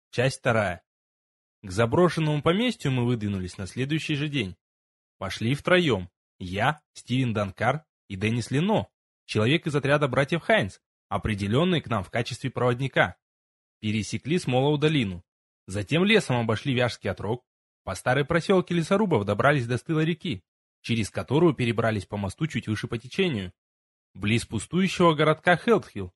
Часть вторая. К заброшенному поместью мы выдвинулись на следующий же день. Пошли втроем. Я, Стивен Данкар и Деннис Лино, человек из отряда братьев Хайнс, определенный к нам в качестве проводника. Пересекли Смолову долину. Затем лесом обошли Вяжский отрог. По старой проселке лесорубов добрались до стыла реки, через которую перебрались по мосту чуть выше по течению, близ пустующего городка Хелдхилл.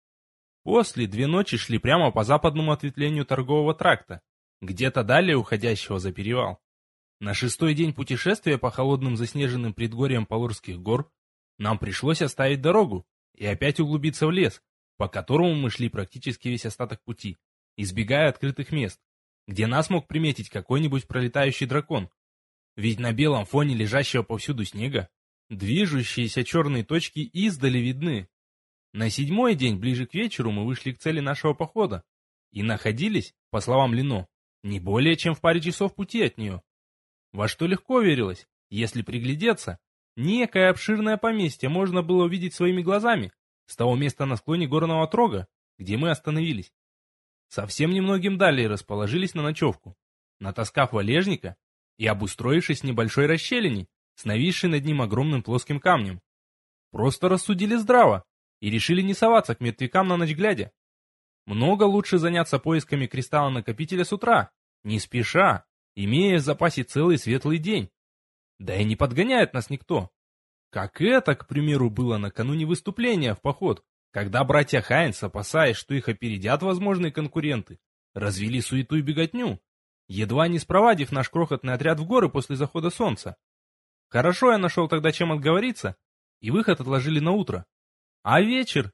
После 2 ночи шли прямо по западному ответвлению торгового тракта, где-то далее уходящего за перевал. На 6-й день путешествия по холодным заснеженным предгорьям Полорских гор нам пришлось оставить дорогу и опять углубиться в лес, по которому мы шли практически весь остаток пути, избегая открытых мест, где нас мог приметить какой-нибудь пролетающий дракон. Ведь на белом фоне лежащего повсюду снега движущиеся черные точки издали видны. На 7-й день, ближе к вечеру, мы вышли к цели нашего похода и находились, по словам Лино, не более чем в паре часов пути от нее. Во что легко верилось, если приглядеться, некое обширное поместье можно было увидеть своими глазами с того места на склоне горного отрога, где мы остановились. Совсем немногим далее расположились на ночевку, натаскав валежника и обустроившись в небольшой расщелине с нависшей над ним огромным плоским камнем. Просто рассудили здраво и решили не соваться к мертвякам на ночь глядя. Много лучше заняться поисками кристалла-накопителя с утра, не спеша, имея в запасе целый светлый день. Да и не подгоняет нас никто. Как это, к примеру, было накануне выступления в поход, когда братья Хайнс, опасаясь, что их опередят возможные конкуренты, развели суету и беготню, едва не спровадив наш крохотный отряд в горы после захода солнца. Хорошо я нашел тогда чем отговориться, и выход отложили на утро. А вечер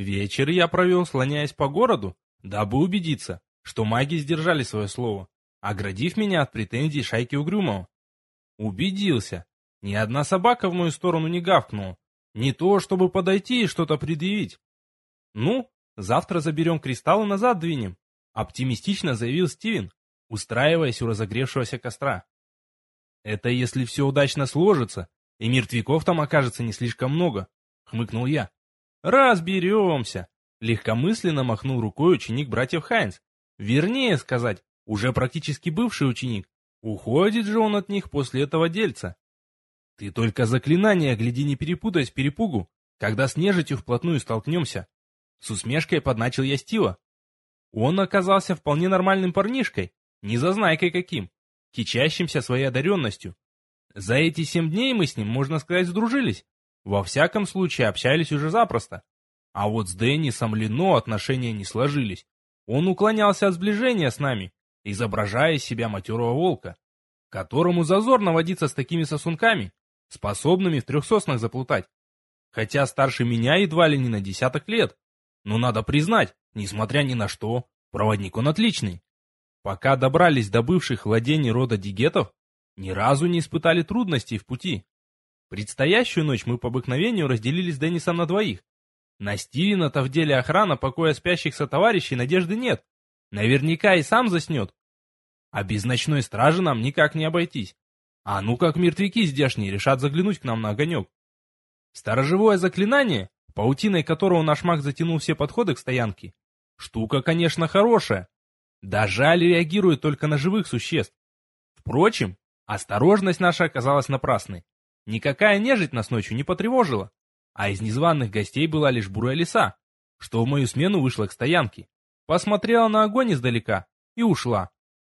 я провел, слоняясь по городу, дабы убедиться, что маги сдержали свое слово, оградив меня от претензий шайки Угрюмова. Убедился. Ни одна собака в мою сторону не гавкнула. Не то, чтобы подойти и что-то предъявить. Ну, завтра заберем кристалл и назад двинем, оптимистично заявил Стивен, устраиваясь у разогревшегося костра. Это если все удачно сложится, и мертвяков там окажется не слишком много, хмыкнул я. Разберемся, легкомысленно махнул рукой ученик братьев Хайнс. Вернее сказать, уже практически бывший ученик. Уходит же он от них после этого дельца. Ты только заклинания гляди, не перепутай с перепугу, когда с нежитью вплотную столкнемся. С усмешкой подначил я Стива. Он оказался вполне нормальным парнишкой, не зазнайкой каким, кичащимся своей одаренностью. За эти 7 дней мы с ним, можно сказать, сдружились. Во всяком случае, общались уже запросто. А вот с Деннисом Лино отношения не сложились. Он уклонялся от сближения с нами, изображая из себя матерого волка, которому зазорно водиться с такими сосунками, способными в 3 соснах заплутать. Хотя старше меня едва ли не на 10 лет. Но надо признать, несмотря ни на что, проводник он отличный. Пока добрались до бывших владений рода Дигетов, ни разу не испытали трудностей в пути. Предстоящую ночь мы по обыкновению разделили с Деннисом на 2. На Стивена-то в деле охрана покоя спящих сотоварищей надежды нет. Наверняка и сам заснет. А без ночной стражи нам никак не обойтись. А ну как мертвяки здешние решат заглянуть к нам на огонек. Сторожевое заклинание, паутиной которого наш маг затянул все подходы к стоянке, штука, конечно, хорошая. Да жаль, реагирует только на живых существ. Впрочем, осторожность наша оказалась напрасной. Никакая нежить нас ночью не потревожила, а из незваных гостей была лишь бурая лиса, что в мою смену вышла к стоянке, посмотрела на огонь издалека и ушла.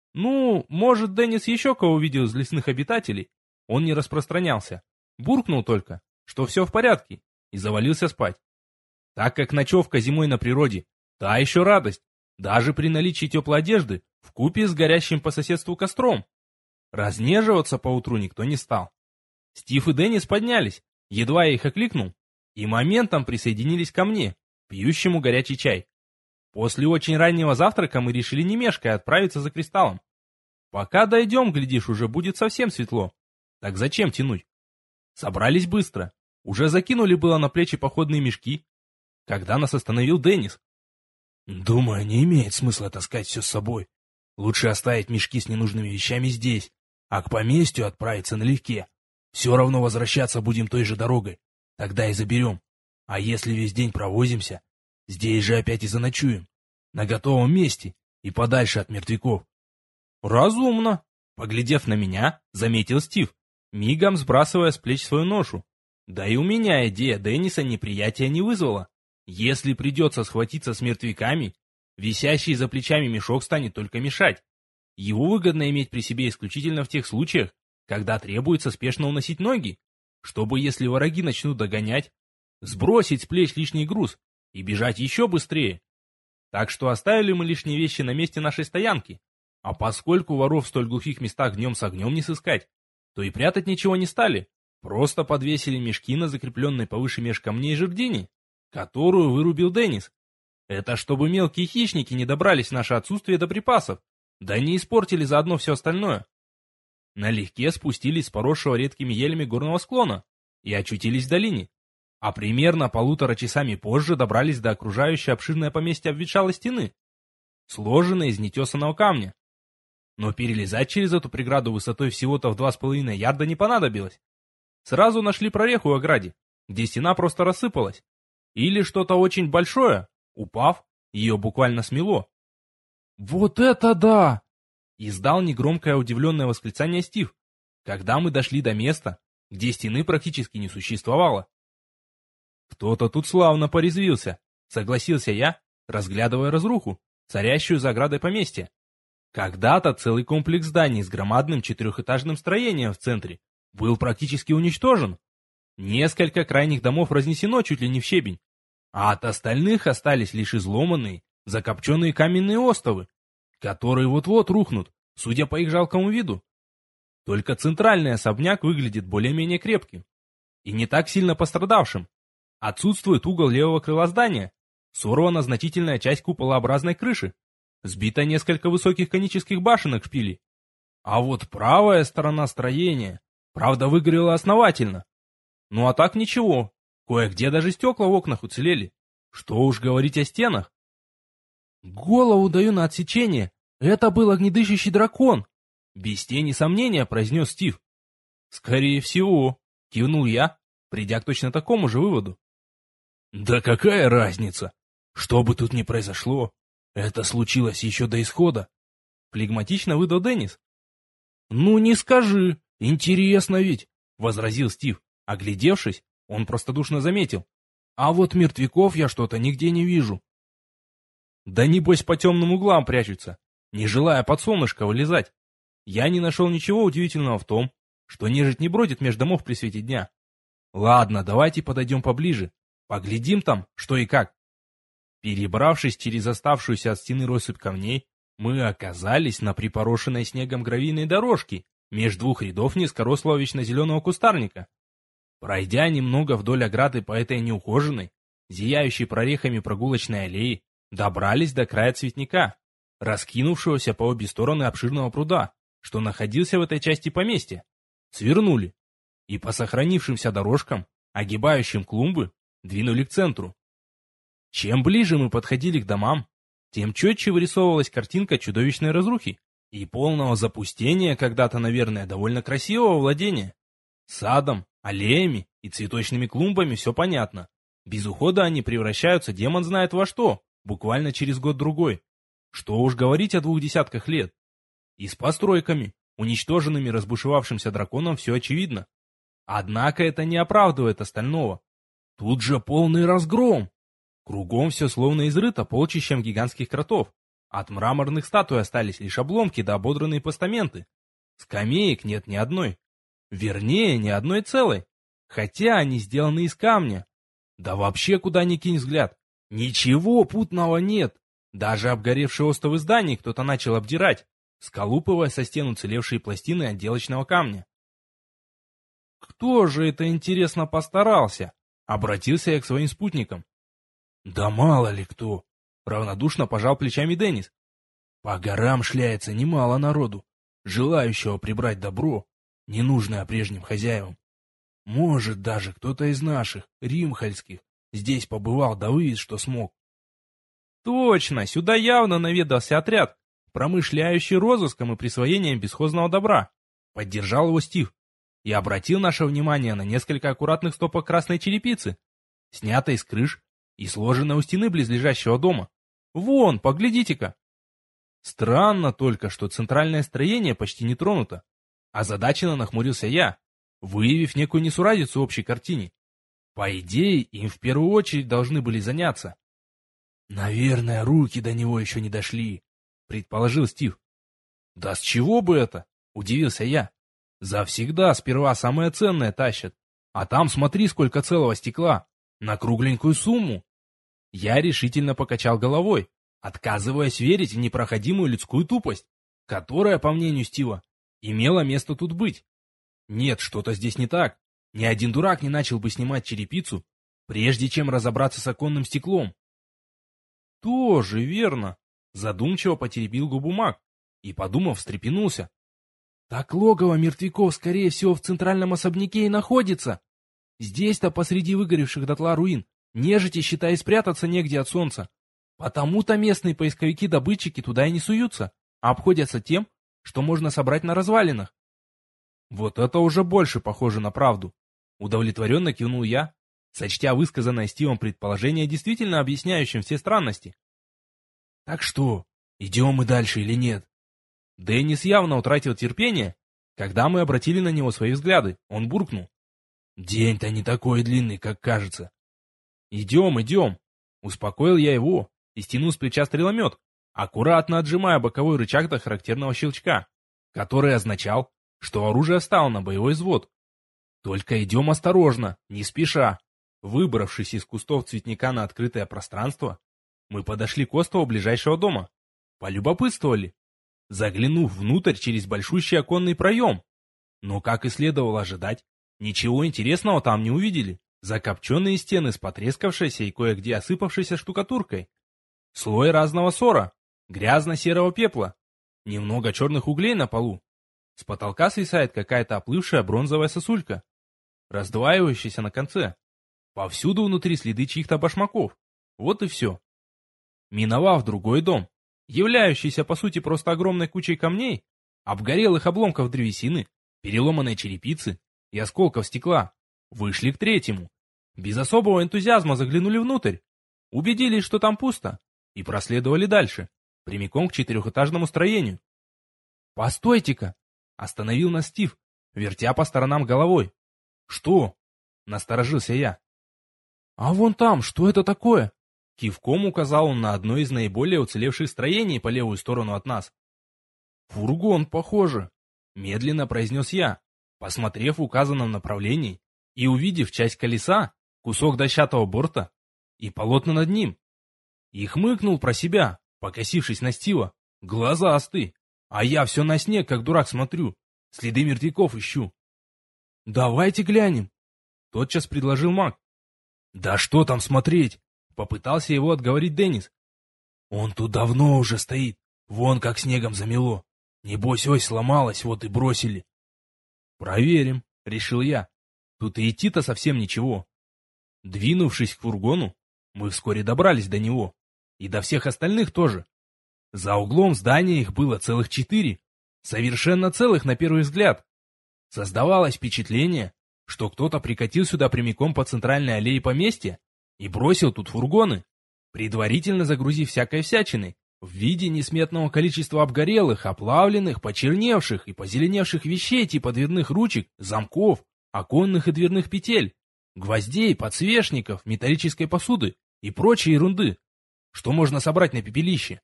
Ну, может, Деннис еще кого увидел из лесных обитателей, он не распространялся, буркнул только, что все в порядке, и завалился спать. Так как ночевка зимой на природе, та еще радость, даже при наличии теплой одежды, вкупе с горящим по соседству костром. Разнеживаться поутру никто не стал. Стив и Деннис поднялись, едва я их окликнул, и моментом присоединились ко мне, пьющему горячий чай. После очень раннего завтрака мы решили не мешкая отправиться за кристаллом. Пока дойдем, глядишь, уже будет совсем светло. Так зачем тянуть? Собрались быстро, уже закинули было на плечи походные мешки, когда нас остановил Деннис. Думаю, не имеет смысла таскать все с собой. Лучше оставить мешки с ненужными вещами здесь, а к поместью отправиться налегке. Все равно возвращаться будем той же дорогой, тогда и заберем. А если весь день провозимся, здесь же опять и заночуем. На готовом месте, и подальше от мертвяков. Разумно. Поглядев на меня, заметил Стив, мигом сбрасывая с плеч свою ношу. Да и у меня идея Денниса неприятия не вызвала. Если придется схватиться с мертвяками, висящий за плечами мешок станет только мешать. Его выгодно иметь при себе исключительно в тех случаях, когда требуется спешно уносить ноги, чтобы, если враги начнут догонять, сбросить с плеч лишний груз и бежать еще быстрее. Так что оставили мы лишние вещи на месте нашей стоянки, а поскольку воров в столь глухих местах днем с огнем не сыскать, то и прятать ничего не стали, просто подвесили мешки на закрепленной повыше меж камней жердине, которую вырубил Деннис. Это чтобы мелкие хищники не добрались в наше отсутствие до припасов, да не испортили заодно все остальное. Налегке спустились с поросшего редкими елями горного склона и очутились в долине, а примерно 1,5 часами позже добрались до окружающей обширное поместье обветшалой стены, сложенной из нетесанного камня. Но перелезать через эту преграду высотой всего-то в 2,5 ярда не понадобилось. Сразу нашли прореху в ограде, где стена просто рассыпалась. Или что-то очень большое, упав, ее буквально смело. «Вот это да!» — издал негромкое удивленное восклицание Стив, когда мы дошли до места, где стены практически не существовало. «Кто-то тут славно порезвился», — согласился я, разглядывая разруху, царящую за оградой поместья. Когда-то целый комплекс зданий с громадным 4-этажным строением в центре был практически уничтожен. Несколько крайних домов разнесено чуть ли не в щебень, а от остальных остались лишь изломанные, закопченные каменные остовы, которые вот-вот рухнут, судя по их жалкому виду. Только центральный особняк выглядит более-менее крепким и не так сильно пострадавшим. Отсутствует угол левого крыла здания, сорвана значительная часть куполообразной крыши, сбито несколько высоких конических башенок шпилей. А вот правая сторона строения, правда, выгорела основательно. Ну а так ничего, кое-где даже стекла в окнах уцелели. Что уж говорить о стенах. «Голову даю на отсечение, это был огнедышащий дракон!» Без тени сомнения произнес Стив. «Скорее всего», — кивнул я, придя к точно такому же выводу. «Да какая разница? Что бы тут ни произошло, это случилось еще до исхода», — флегматично выдал Деннис. «Ну не скажи, интересно ведь», — возразил Стив. Оглядевшись, он простодушно заметил. «А вот мертвяков я что-то нигде не вижу». «Да небось по темным углам прячутся, не желая под солнышко вылезать. Я не нашел ничего удивительного в том, что нежить не бродит между домов при свете дня. Ладно, давайте подойдем поближе, поглядим там, что и как». Перебравшись через оставшуюся от стены россыпь камней, мы оказались на припорошенной снегом гравийной дорожке меж двух рядов низкорослого вечно-зеленого кустарника. Пройдя немного вдоль ограды по этой неухоженной, зияющей прорехами прогулочной аллеи, добрались до края цветника, раскинувшегося по обе стороны обширного пруда, что находился в этой части поместья. Свернули и по сохранившимся дорожкам, огибающим клумбы, двинули к центру. Чем ближе мы подходили к домам, тем четче вырисовывалась картинка чудовищной разрухи и полного запустения когда-то, наверное, довольно красивого владения. Садом, аллеями и цветочными клумбами все понятно. Без ухода они превращаются демон знает во что, буквально через год-другой. Что уж говорить о 2 десятках лет. И с постройками, уничтоженными разбушевавшимся драконом, все очевидно. Однако это не оправдывает остального. Тут же полный разгром. Кругом все словно изрыто полчищем гигантских кротов. От мраморных статуй остались лишь обломки да ободранные постаменты. Скамеек нет ни одной. Вернее, ни одной целой. Хотя они сделаны из камня. Да вообще куда ни кинь взгляд. Ничего путного нет. Даже обгоревшие остовы зданий кто-то начал обдирать, сколупывая со стен уцелевшие пластины отделочного камня. «Кто же это, интересно, постарался?» — обратился я к своим спутникам. «Да мало ли кто», — равнодушно пожал плечами Деннис. «По горам шляется немало народу, желающего прибрать добро, ненужное прежним хозяевам. Может, даже кто-то из наших, римхальских, здесь побывал да вывез, что смог». «Точно, сюда явно наведался отряд, промышляющий розыском и присвоением бесхозного добра», — поддержал его Стив и обратил наше внимание на несколько аккуратных стопок красной черепицы, снятой с крыш и сложенной у стены близлежащего дома. «Вон, поглядите-ка!» Странно только, что центральное строение почти не тронуто. Озадаченно нахмурился я, выявив некую несуразицу в общей картине. По идее, им в первую очередь должны были заняться. «Наверное, руки до него еще не дошли», — предположил Стив. «Да с чего бы это?» — удивился я. «Завсегда сперва самое ценное тащат. А там смотри, сколько целого стекла. На кругленькую сумму». Я решительно покачал головой, отказываясь верить в непроходимую людскую тупость, которая, по мнению Стива, имела место тут быть. Нет, что-то здесь не так. Ни один дурак не начал бы снимать черепицу, прежде чем разобраться с оконным стеклом. Тоже верно. Задумчиво потеребил губу маг и, подумав, встрепенулся. Так логово мертвяков, скорее всего, в центральном особняке и находится. Здесь-то посреди выгоревших дотла руин нежити, считай, спрятаться негде от солнца. Потому-то местные поисковики-добытчики туда и не суются, а обходятся тем, что можно собрать на развалинах. Вот это уже больше похоже на правду. Удовлетворенно кивнул я, сочтя высказанное Стивом предположение действительно объясняющим все странности. «Так что, идем мы дальше или нет?» Деннис явно утратил терпение, когда мы обратили на него свои взгляды. Он буркнул. «День-то не такой длинный, как кажется». «Идем, идем!» Успокоил я его и стянул с плеча стреломет, аккуратно отжимая боковой рычаг до характерного щелчка, который означал, что оружие встало на боевой взвод. «Только идем осторожно, не спеша». Выбравшись из кустов цветника на открытое пространство, мы подошли к острову ближайшего дома. Полюбопытствовали, заглянув внутрь через большущий оконный проем. Но, как и следовало ожидать, ничего интересного там не увидели. Закопченные стены с потрескавшейся и кое-где осыпавшейся штукатуркой. Слой разного ссора, грязно-серого пепла, немного черных углей на полу. С потолка свисает какая-то оплывшая бронзовая сосулька, раздваивающаяся на конце. Повсюду внутри следы чьих-то башмаков. Вот и все. Миновав другой дом, являющийся по сути просто огромной кучей камней, обгорелых обломков древесины, переломанной черепицы и осколков стекла, вышли к третьему. Без особого энтузиазма заглянули внутрь, убедились, что там пусто, и проследовали дальше, прямиком к четырехэтажному строению. «Постойте-ка!» — остановил нас Стив, вертя по сторонам головой. «Что?» — насторожился я. «А вон там, что это такое?» Кивком указал он на одно из наиболее уцелевших строений по левую сторону от нас. «Фургон, похоже», — медленно произнес я, посмотрев в указанном направлении и увидев часть колеса, кусок дощатого борта и полотна над ним. И хмыкнул про себя, покосившись на Стива. Глазастый. А я все на снег, как дурак, смотрю. Следы мертвяков ищу. «Давайте глянем», — тотчас предложил маг. «Да что там смотреть?» — попытался его отговорить Деннис. «Он тут давно уже стоит. Вон как снегом замело. Небось, ось сломалась, вот и бросили». «Проверим», — решил я. Тут и идти-то совсем ничего. Двинувшись к фургону, мы вскоре добрались до него. И до всех остальных тоже. За углом здания их было целых 4. Совершенно целых на первый взгляд. Создавалось впечатление, что кто-то прикатил сюда прямиком по центральной аллее поместья и бросил тут фургоны, предварительно загрузив всякой всячиной в виде несметного количества обгорелых, оплавленных, почерневших и позеленевших вещей типа дверных ручек, замков, оконных и дверных петель, гвоздей, подсвечников, металлической посуды и прочей ерунды, что можно собрать на пепелище.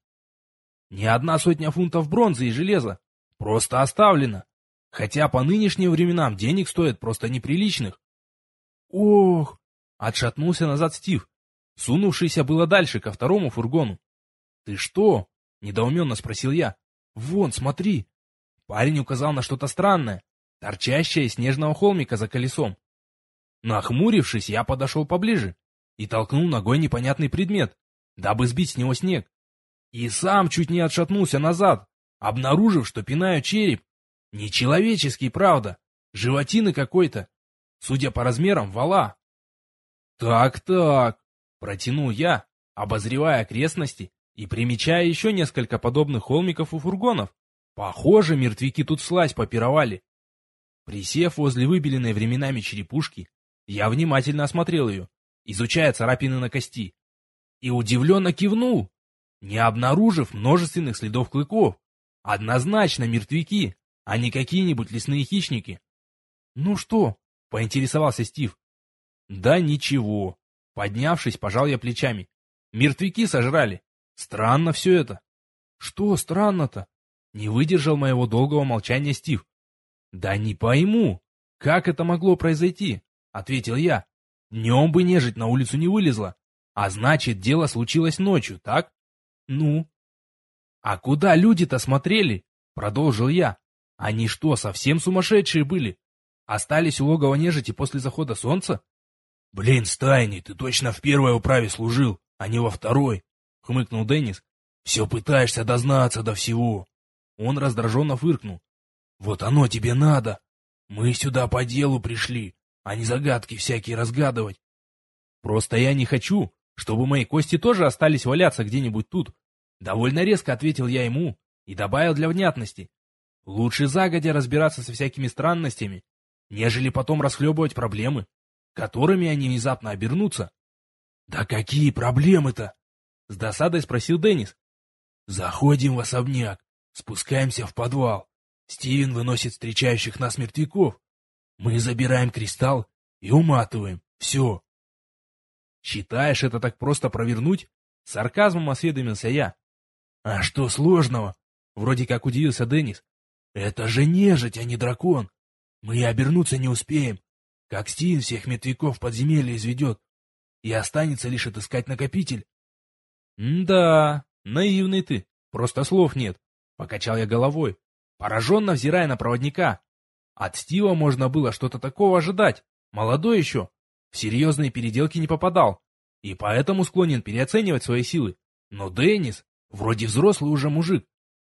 Не одна сотня фунтов бронзы и железа просто оставлена, хотя по нынешним временам денег стоит просто неприличных. «Ох!» — отшатнулся назад Стив, сунувшийся было дальше, ко второму фургону. «Ты что?» — недоуменно спросил я. «Вон, смотри!» Парень указал на что-то странное, торчащее из снежного холмика за колесом. Нахмурившись, я подошел поближе и толкнул ногой непонятный предмет, дабы сбить с него снег. И сам чуть не отшатнулся назад, обнаружив, что пинаю череп. Нечеловеческий, правда, животины какой-то, судя по размерам, вала. «Так-так», — протянул я, обозревая окрестности и примечая еще несколько подобных холмиков у фургонов. Похоже, мертвяки тут вслазь попировали. Присев возле выбеленной временами черепушки, я внимательно осмотрел ее, изучая царапины на кости, и удивленно кивнул. не обнаружив множественных следов клыков. Однозначно мертвяки, а не какие-нибудь лесные хищники. «Ну что?» — поинтересовался Стив. «Да ничего». Поднявшись, пожал я плечами. «Мертвяки сожрали. Странно все это». «Что странно-то?» Не выдержал моего долгого молчания Стив. «Да не пойму, как это могло произойти?» — ответил я. «Днем бы нежить на улицу не вылезла. А значит, дело случилось ночью, так?» «Ну?» «А куда люди-то смотрели?» — продолжил я. «Они что, совсем сумасшедшие были? Остались у логова нежити после захода солнца?» «Блин, Стайни, ты точно в первой управе служил, а не во второй», — хмыкнул Деннис. «Все пытаешься дознаться до всего». Он раздраженно фыркнул. «Вот оно тебе надо. Мы сюда по делу пришли, а не загадки всякие разгадывать». «Просто я не хочу, чтобы мои кости тоже остались валяться где-нибудь тут». Довольно резко ответил я ему и добавил для внятности. «Лучше загодя разбираться со всякими странностями, нежели потом расхлебывать проблемы, которыми они внезапно обернутся». «Да какие проблемы-то?» — с досадой спросил Деннис. «Заходим в особняк, спускаемся в подвал. Стивен выносит встречающих нас мертвяков. Мы забираем кристалл и уматываем. Все». «Считаешь, это так просто провернуть?» — сарказмом осведомился я. «А что сложного?» — вроде как удивился Деннис. «Это же нежить, а не дракон. Мы и обернуться не успеем, как Стивен всех мертвяков в подземелье изведет, и останется лишь отыскать накопитель». «Да, наивный ты, просто слов нет», — покачал я головой, пораженно взирая на проводника. От Стива можно было что-то такого ожидать, молодой еще, в серьезные переделки не попадал, и поэтому склонен переоценивать свои силы. Но Деннис вроде взрослый уже мужик.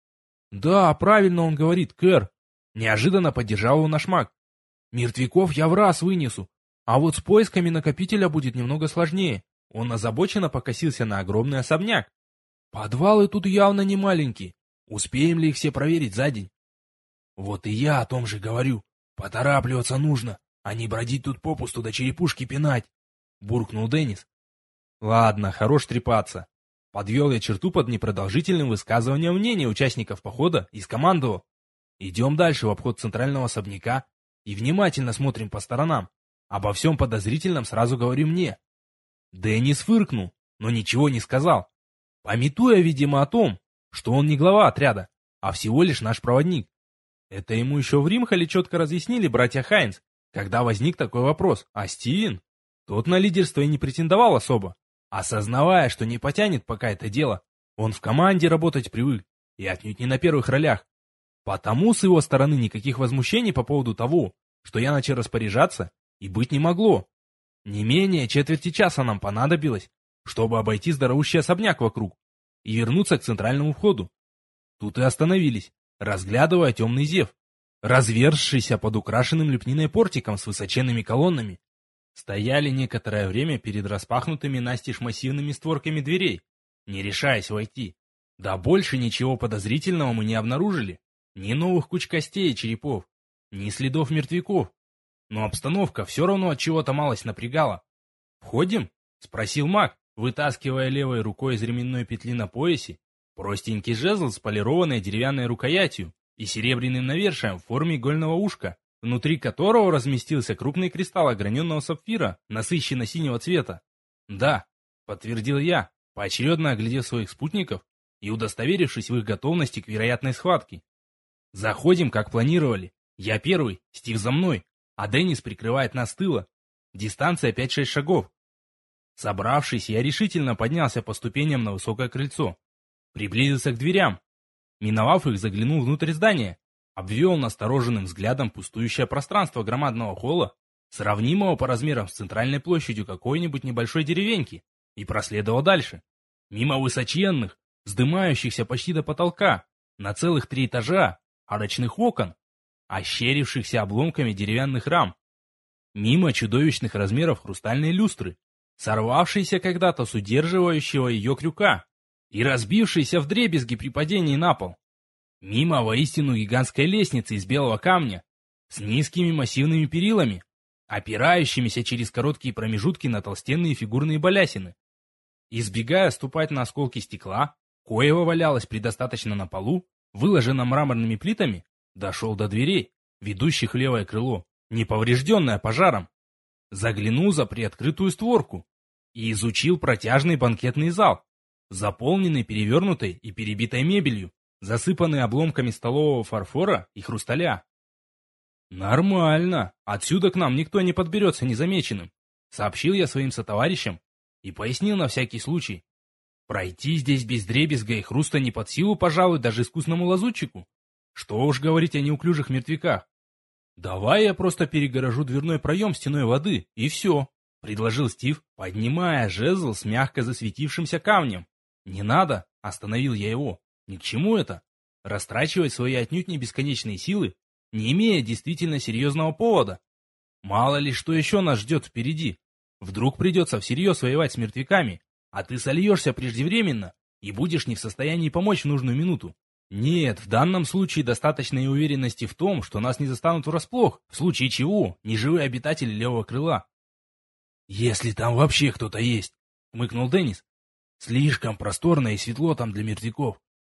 «Да, правильно он говорит, Кэр», — неожиданно поддержал его наш маг. «Мертвяков я в раз вынесу, а вот с поисками накопителя будет немного сложнее». Он озабоченно покосился на огромный особняк. «Подвалы тут явно не маленькие. Успеем ли их все проверить за день?» «Вот и я о том же говорю. Поторапливаться нужно, а не бродить тут попусту до черепушки пинать», — буркнул Деннис. «Ладно, хорош трепаться». Подвел я черту под непродолжительным высказыванием мнения участников похода и скомандовал. «Идем дальше в обход центрального особняка и внимательно смотрим по сторонам. Обо всем подозрительном сразу говори мне». Деннис фыркнул, но ничего не сказал, памятуя, видимо, о том, что он не глава отряда, а всего лишь наш проводник. Это ему еще в Римхале четко разъяснили братья Хайнс, когда возник такой вопрос, а Стивен? Тот на лидерство и не претендовал особо, осознавая, что не потянет пока это дело. Он в команде работать привык, и отнюдь не на первых ролях. Потому с его стороны никаких возмущений по поводу того, что я начал распоряжаться, и быть не могло. Не менее четверти часа нам понадобилось, чтобы обойти здоровущий особняк вокруг и вернуться к центральному входу. Тут и остановились, разглядывая темный зев, разверзшийся под украшенным лепниной портиком с высоченными колоннами. Стояли некоторое время перед распахнутыми настежь массивными створками дверей, не решаясь войти. Да больше ничего подозрительного мы не обнаружили. Ни новых куч костей и черепов, ни следов мертвяков. Но обстановка все равно от чего-то малость напрягала. «Входим?» — спросил маг, вытаскивая левой рукой из ременной петли на поясе простенький жезл с полированной деревянной рукоятью и серебряным навершием в форме игольного ушка, внутри которого разместился крупный кристалл ограненного сапфира насыщенно-синего цвета. «Да», — подтвердил я, поочередно оглядев своих спутников и удостоверившись в их готовности к вероятной схватке. «Заходим, как планировали. Я первый, Стив за мной, а Деннис прикрывает нас с тыла. Дистанция 5-6 шагов». Собравшись, я решительно поднялся по ступеням на высокое крыльцо. Приблизился к дверям. Миновав их, заглянул внутрь здания. Обвел настороженным взглядом пустующее пространство громадного холла, сравнимого по размерам с центральной площадью какой-нибудь небольшой деревеньки, и проследовал дальше. Мимо высоченных, вздымающихся почти до потолка, на целых 3 этажа, арочных окон, ощерившихся обломками деревянных рам. Мимо чудовищных размеров хрустальной люстры, сорвавшейся когда-то с удерживающего ее крюка и разбившейся вдребезги при падении на пол. Мимо воистину гигантской лестницы из белого камня, с низкими массивными перилами, опирающимися через короткие промежутки на толстенные фигурные балясины. Избегая ступать на осколки стекла, коего валялось предостаточно на полу, выложенном мраморными плитами, дошел до дверей, ведущих в левое крыло, неповрежденное пожаром. Заглянул за приоткрытую створку и изучил протяжный банкетный зал, заполненный перевернутой и перебитой мебелью, засыпанный обломками столового фарфора и хрусталя. «Нормально, отсюда к нам никто не подберется незамеченным», сообщил я своим сотоварищам и пояснил на всякий случай. Пройти здесь без дребезга и хруста не под силу, пожалуй, даже искусному лазутчику. Что уж говорить о неуклюжих мертвяках. «Давай я просто перегорожу дверной проем стеной воды, и все», — предложил Стив, поднимая жезл с мягко засветившимся камнем. «Не надо», — остановил я его. «Ни к чему это. Растрачивать свои отнюдь не бесконечные силы, не имея действительно серьезного повода. Мало ли, что еще нас ждет впереди. Вдруг придется всерьез воевать с мертвяками, а ты сольешься преждевременно и будешь не в состоянии помочь в нужную минуту. Нет, в данном случае достаточно и уверенности в том, что нас не застанут врасплох, в случае чего неживые обитатели левого крыла». «Если там вообще кто-то есть», — хмыкнул Деннис. «Слишком просторно и светло там для мертвяков».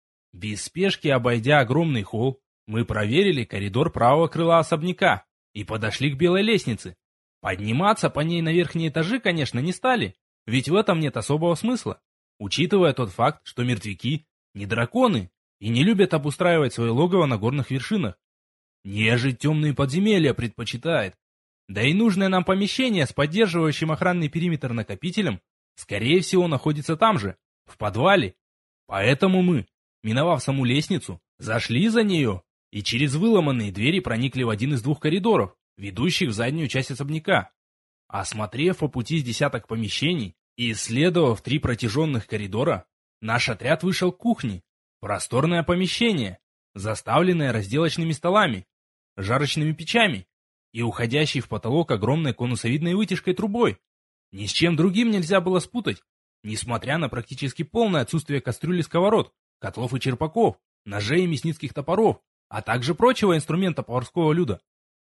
Без спешки обойдя огромный холл, мы проверили коридор правого крыла особняка и подошли к белой лестнице. Подниматься по ней на верхние этажи, конечно, не стали, ведь в этом нет особого смысла, учитывая тот факт, что мертвяки не драконы и не любят обустраивать свое логово на горных вершинах. Нежить темные подземелья предпочитает. Да и нужное нам помещение с поддерживающим охранный периметр накопителем, скорее всего, находится там же, в подвале. Поэтому мы, миновав саму лестницу, зашли за нее и через выломанные двери проникли в один из двух коридоров, ведущих в заднюю часть особняка. Осмотрев по пути с десяток помещений и исследовав 3 протяженных коридора, наш отряд вышел к кухне. Просторное помещение, заставленное разделочными столами, жарочными печами и уходящей в потолок огромной конусовидной вытяжкой трубой. Ни с чем другим нельзя было спутать, несмотря на практически полное отсутствие кастрюль и сковород, котлов и черпаков, ножей и мясницких топоров, а также прочего инструмента поварского люда.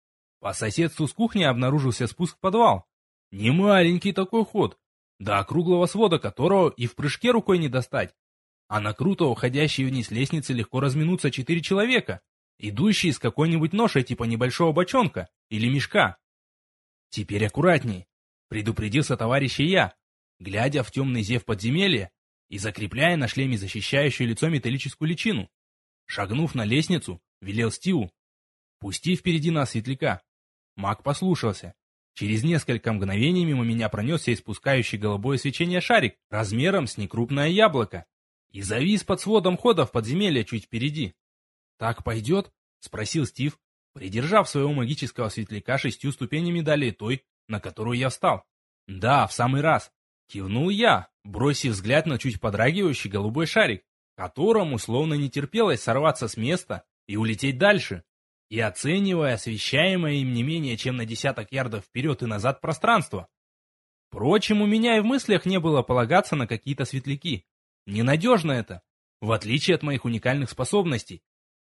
По соседству с кухней обнаружился спуск в подвал. Не маленький такой ход, до округлого свода которого и в прыжке рукой не достать. А на круто уходящей вниз лестнице легко разминутся 4 человека, идущие с какой-нибудь ношей типа небольшого бочонка или мешка. «Теперь аккуратней», — предупредился товарищ я, глядя в темный зев подземелья и закрепляя на шлеме защищающую лицо металлическую личину. Шагнув на лестницу, велел Стиву: «Пусти впереди нас светляка». Маг послушался. Через несколько мгновений мимо меня пронесся испускающий голубое свечение шарик размером с некрупное яблоко и завис под сводом хода в подземелье чуть впереди. «Так пойдет?» — спросил Стив, придержав своего магического светляка 6 ступенями далее той, на которую я встал. «Да, в самый раз», — кивнул я, бросив взгляд на чуть подрагивающий голубой шарик, которому словно не терпелось сорваться с места и улететь дальше, и оценивая освещаемое им не менее чем на десяток ярдов вперед и назад пространство. Впрочем, у меня и в мыслях не было полагаться на какие-то светляки. Ненадежно это, в отличие от моих уникальных способностей.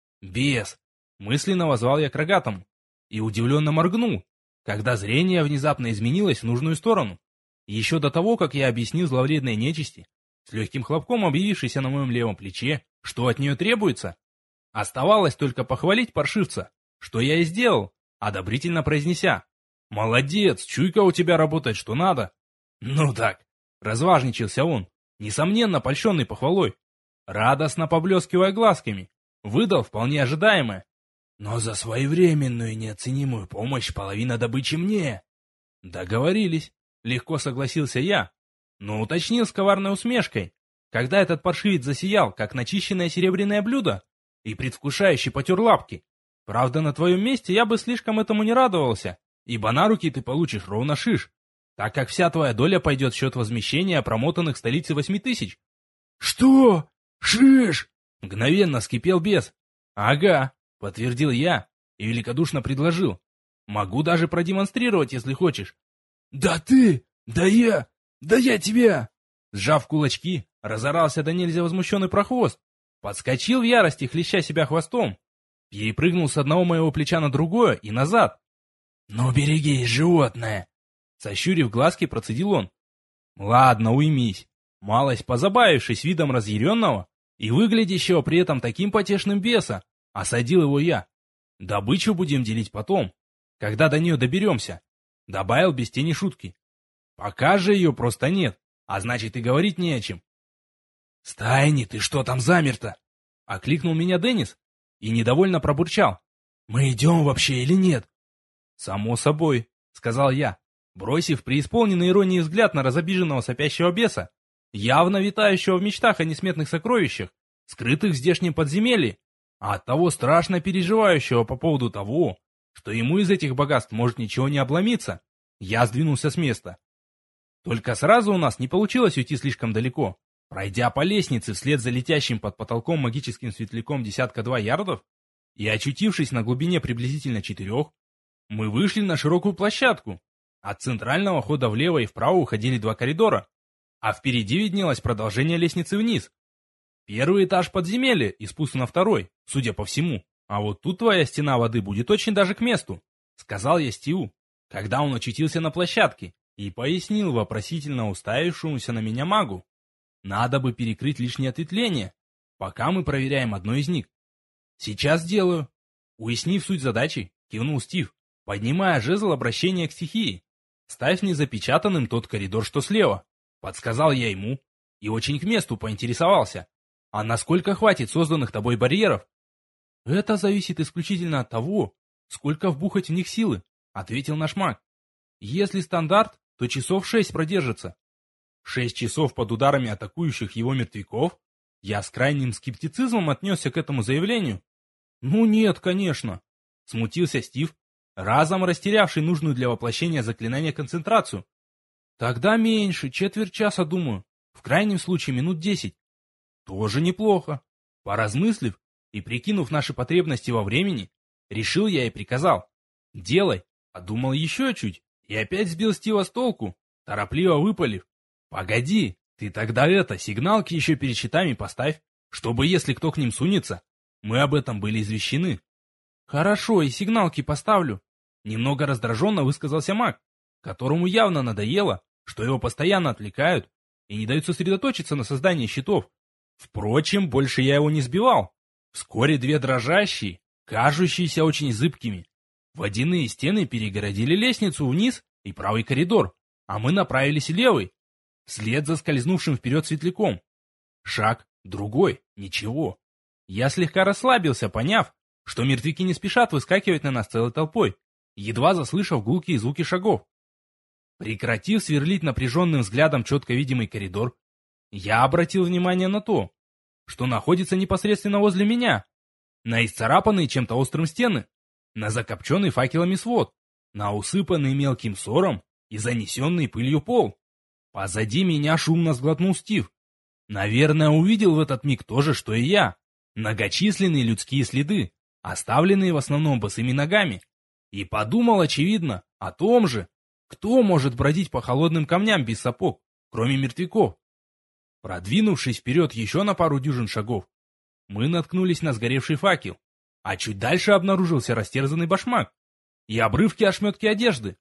«Бес!» — мысленно воззвал я к рогатому и удивленно моргнул, когда зрение внезапно изменилось в нужную сторону. Еще до того, как я объяснил зловредной нечисти, с легким хлопком объявившейся на моем левом плече, что от нее требуется, оставалось только похвалить паршивца, что я и сделал, одобрительно произнеся: «Молодец, чуйка у тебя работает что надо». «Ну так», — разважничался он, несомненно польщенный похвалой, радостно поблескивая глазками, выдал вполне ожидаемое: «Но за своевременную и неоценимую помощь половина добычи мне». «Договорились», — легко согласился я, но уточнил с коварной усмешкой, когда этот паршивец засиял, как начищенное серебряное блюдо, и предвкушающе потер лапки. «Правда, на твоем месте я бы слишком этому не радовался, ибо на руки ты получишь ровно шиш, так как вся твоя доля пойдет в счет возмещения промотанных в столице 8000. «Что? Шиш?» — мгновенно вскипел бес. «Ага», — подтвердил я и великодушно предложил: «Могу даже продемонстрировать, если хочешь». «Да ты! Да я тебя!» Сжав кулачки, разорался до нельзя возмущенный прохвост, подскочил в ярости, хлеща себя хвостом, перепрыгнул с одного моего плеча на другое и назад. «Ну берегись, животное!» Сощурив глазки, процедил он. «Ладно, уймись». Малость позабавившись видом разъяренного, И выглядящего при этом таким потешным беса. Осадил его я. Добычу будем делить потом, когда до нее доберемся. Добавил без тени шутки. Пока же ее просто нет, а значит и говорить не о чем. «Стайни, ты что там замер-то?» — окликнул меня Деннис и недовольно пробурчал. «Мы идем вообще или нет?» «Само собой», — сказал я, бросив преисполненный иронии взгляд на разобиженного сопящего беса, явно витающего в мечтах о несметных сокровищах, скрытых в здешнем подземелье, а оттого страшно переживающего по поводу того, что ему из этих богатств может ничего не обломиться. Я сдвинулся с места. Только сразу у нас не получилось уйти слишком далеко. Пройдя по лестнице вслед за летящим под потолком магическим светляком 10-2 ярдов и очутившись на глубине приблизительно 4, мы вышли на широкую площадку. От центрального хода влево и вправо уходили 2 коридора, а впереди виднелось продолжение лестницы вниз. Первый этаж подземелья и спуск на второй, судя по всему. А вот тут твоя стена воды будет очень даже к месту, сказал я Стиву, когда он очутился на площадке, и пояснил вопросительно уставившемуся на меня магу. Надо бы перекрыть лишнее ответвление, пока мы проверяем одно из них. Сейчас сделаю. Уяснив суть задачи, кивнул Стив, поднимая жезл обращения к стихии. Ставь незапечатанным тот коридор, что слева. Подсказал я ему и очень к месту поинтересовался. А насколько хватит созданных тобой барьеров? Это зависит исключительно от того, сколько вбухать в них силы, ответил наш маг. Если стандарт, то часов 6 продержится. 6 часов под ударами атакующих его мертвяков? Я с крайним скептицизмом отнесся к этому заявлению. Ну нет, конечно. Смутился Стив, разом растерявший нужную для воплощения заклинания концентрацию. Тогда меньше, четверть часа, думаю. В крайнем случае минут 10. Тоже неплохо. Поразмыслив и прикинув наши потребности во времени, решил я и приказал. Делай. Подумал еще чуть и опять сбил Стива с толку, торопливо выпалив. Погоди, ты тогда сигналки еще перед щитами поставь, чтобы если кто к ним сунется, мы об этом были извещены. Хорошо, и сигналки поставлю. Немного раздраженно высказался маг, которому явно надоело, что его постоянно отвлекают и не дают сосредоточиться на создании щитов. Впрочем, больше я его не сбивал. Вскоре 2 дрожащие, кажущиеся очень зыбкими, водяные стены перегородили лестницу вниз и правый коридор, а мы направились левый, вслед за скользнувшим вперед светляком. Шаг, другой, ничего. Я слегка расслабился, поняв, что мертвяки не спешат выскакивать на нас целой толпой, едва заслышав гулкие звуки шагов. Прекратив сверлить напряженным взглядом четко видимый коридор, я обратил внимание на то, что находится непосредственно возле меня, на исцарапанные чем-то острым стены, на закопченный факелами свод, на усыпанный мелким сором и занесенный пылью пол. Позади меня шумно сглотнул Стив. Наверное, увидел в этот миг то же, что и я. Многочисленные людские следы, оставленные в основном босыми ногами. И подумал, очевидно, о том же, кто может бродить по холодным камням без сапог, кроме мертвяков. Продвинувшись вперед еще на пару дюжин шагов, мы наткнулись на сгоревший факел, а чуть дальше обнаружился растерзанный башмак и обрывки ошметки одежды.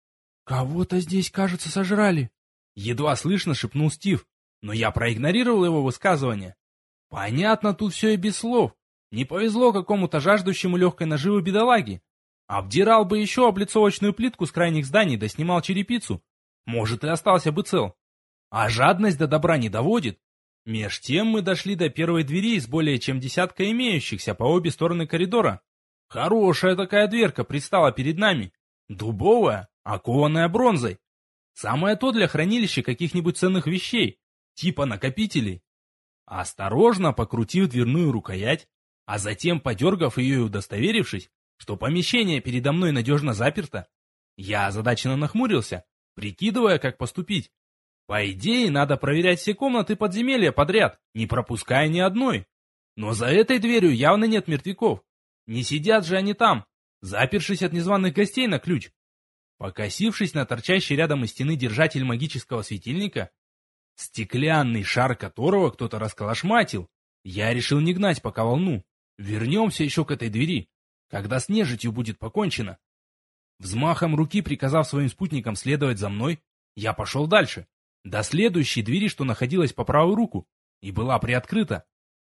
«Кого-то здесь, кажется, сожрали», — едва слышно шепнул Стив, но я проигнорировал его высказывание. Понятно, тут все и без слов. Не повезло какому-то жаждущему легкой наживы бедолаге. Обдирал бы еще облицовочную плитку с крайних зданий да снимал черепицу, может, и остался бы цел. А жадность до добра не доводит. Меж тем мы дошли до первой двери из более чем десятка имеющихся по обе стороны коридора. Хорошая такая дверка предстала перед нами. Дубовая, окованная бронзой. Самое то для хранилища каких-нибудь ценных вещей, типа накопителей. Осторожно покрутив дверную рукоять, а затем подергав ее и удостоверившись, что помещение передо мной надежно заперто, я озадаченно нахмурился, прикидывая, как поступить. По идее, надо проверять все комнаты подземелья подряд, не пропуская ни одной. Но за этой дверью явно нет мертвяков. Не сидят же они там, запершись от незваных гостей на ключ. Покосившись на торчащий рядом из стены держатель магического светильника, стеклянный шар которого кто-то расколошматил, я решил не гнать пока волну. Вернемся еще к этой двери, когда с нежитью будет покончено. Взмахом руки приказав своим спутникам следовать за мной, я пошел дальше, до следующей двери, что находилась по правую руку, и была приоткрыта.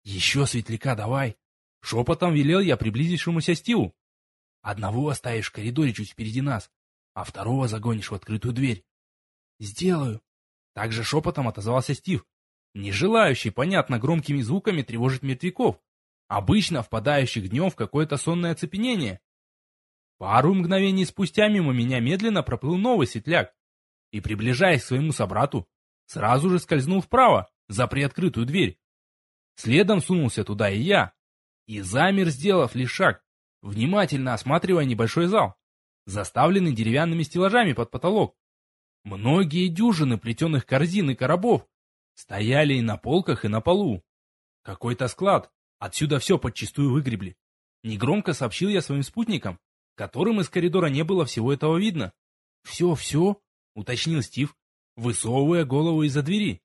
Еще светляка давай. Шепотом велел я приблизившемуся Стиву. Одного оставишь в коридоре чуть впереди нас, а второго загонишь в открытую дверь. Сделаю. Также шепотом отозвался Стив, не желающий, понятно, громкими звуками тревожить мертвяков, обычно впадающих днем в какое-то сонное оцепенение. Пару мгновений спустя мимо меня медленно проплыл новый светляк и, приближаясь к своему собрату, сразу же скользнул вправо, за приоткрытую дверь. Следом сунулся туда и я, и замер, сделав лишь шаг, внимательно осматривая небольшой зал, заставленный деревянными стеллажами под потолок. Многие дюжины плетеных корзин и коробов стояли и на полках, и на полу. Какой-то склад, отсюда все подчистую выгребли. Негромко сообщил я своим спутникам, которым из коридора не было всего этого видно. «Все?» — уточнил Стив, высовывая голову из-за двери.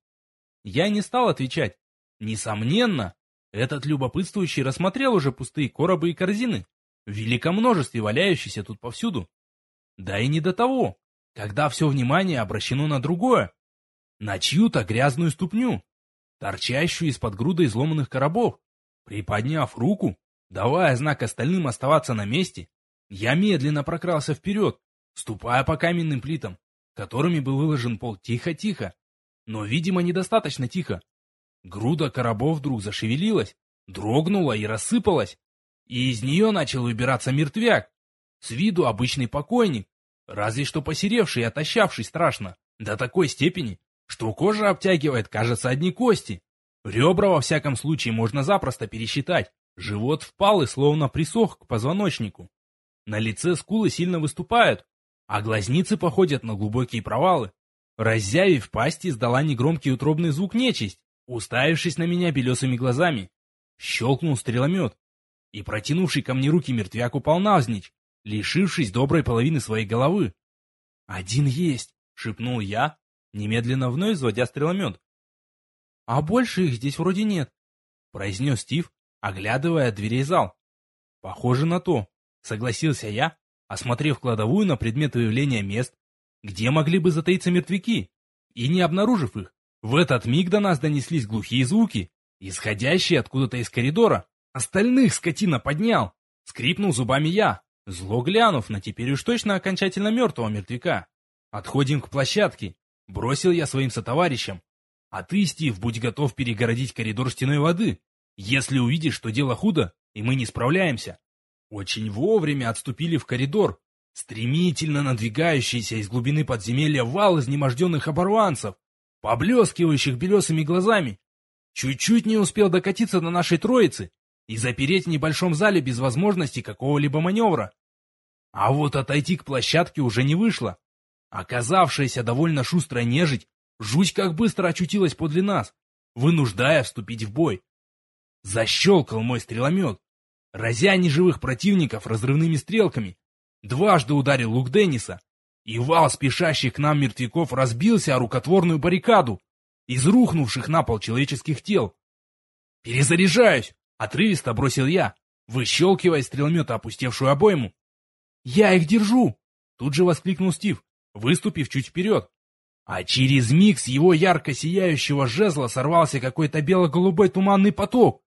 Я не стал отвечать. Несомненно, этот любопытствующий рассмотрел уже пустые коробы и корзины, в великом множестве валяющиеся тут повсюду. Да и не до того, когда все внимание обращено на другое, на чью-то грязную ступню, торчащую из-под груда изломанных коробов. Приподняв руку, давая знак остальным оставаться на месте, я медленно прокрался вперед, ступая по каменным плитам, которыми был выложен пол тихо-тихо, но, видимо, недостаточно тихо. Груда коробов вдруг зашевелилась, дрогнула и рассыпалась, и из нее начал выбираться мертвяк, с виду обычный покойник, разве что посеревший и отощавший страшно, до такой степени, что кожа обтягивает, кажется, одни кости. Ребра, во всяком случае, можно запросто пересчитать, живот впал и словно присох к позвоночнику. На лице скулы сильно выступают, а глазницы походят на глубокие провалы. Раззявив пасть, издала негромкий утробный звук нечисть, уставившись на меня белесыми глазами. Щелкнул стреломет, и протянувший ко мне руки мертвяк упал навзничь, лишившись доброй половины своей головы. «Один есть!» — шепнул я, немедленно вновь взводя стреломет. «А больше их здесь вроде нет», — произнес Стив, оглядывая от дверей зал. «Похоже на то», — согласился я, осмотрев кладовую на предмет выявления мест, где могли бы затаиться мертвяки, и не обнаружив их, в этот миг до нас донеслись глухие звуки, исходящие откуда-то из коридора. «Остальных скотина поднял!» — скрипнул зубами я, зло глянув на теперь уж точно окончательно мертвого мертвяка. «Отходим к площадке», — бросил я своим сотоварищам. «А ты, Стив, будь готов перегородить коридор стеной воды, если увидишь, что дело худо, и мы не справляемся». Очень вовремя отступили в коридор, стремительно надвигающийся из глубины подземелья вал изнеможденных оборванцев, поблескивающих белесыми глазами. Чуть-чуть не успел докатиться до нашей троицы и запереть в небольшом зале без возможности какого-либо маневра. А вот отойти к площадке уже не вышло. Оказавшаяся довольно шустрая нежить жуть как быстро очутилась подле нас, вынуждая вступить в бой. Защелкал мой стреломет, разя неживых противников разрывными стрелками. Дважды ударил лук Денниса, и вал спешащих к нам мертвяков разбился о рукотворную баррикаду из рухнувших на пол человеческих тел. «Перезаряжаюсь!» — отрывисто бросил я, выщелкивая из стреломета опустевшую обойму. «Я их держу!» — тут же воскликнул Стив, выступив чуть вперед. А через миг с его ярко сияющего жезла сорвался какой-то бело-голубой туманный поток.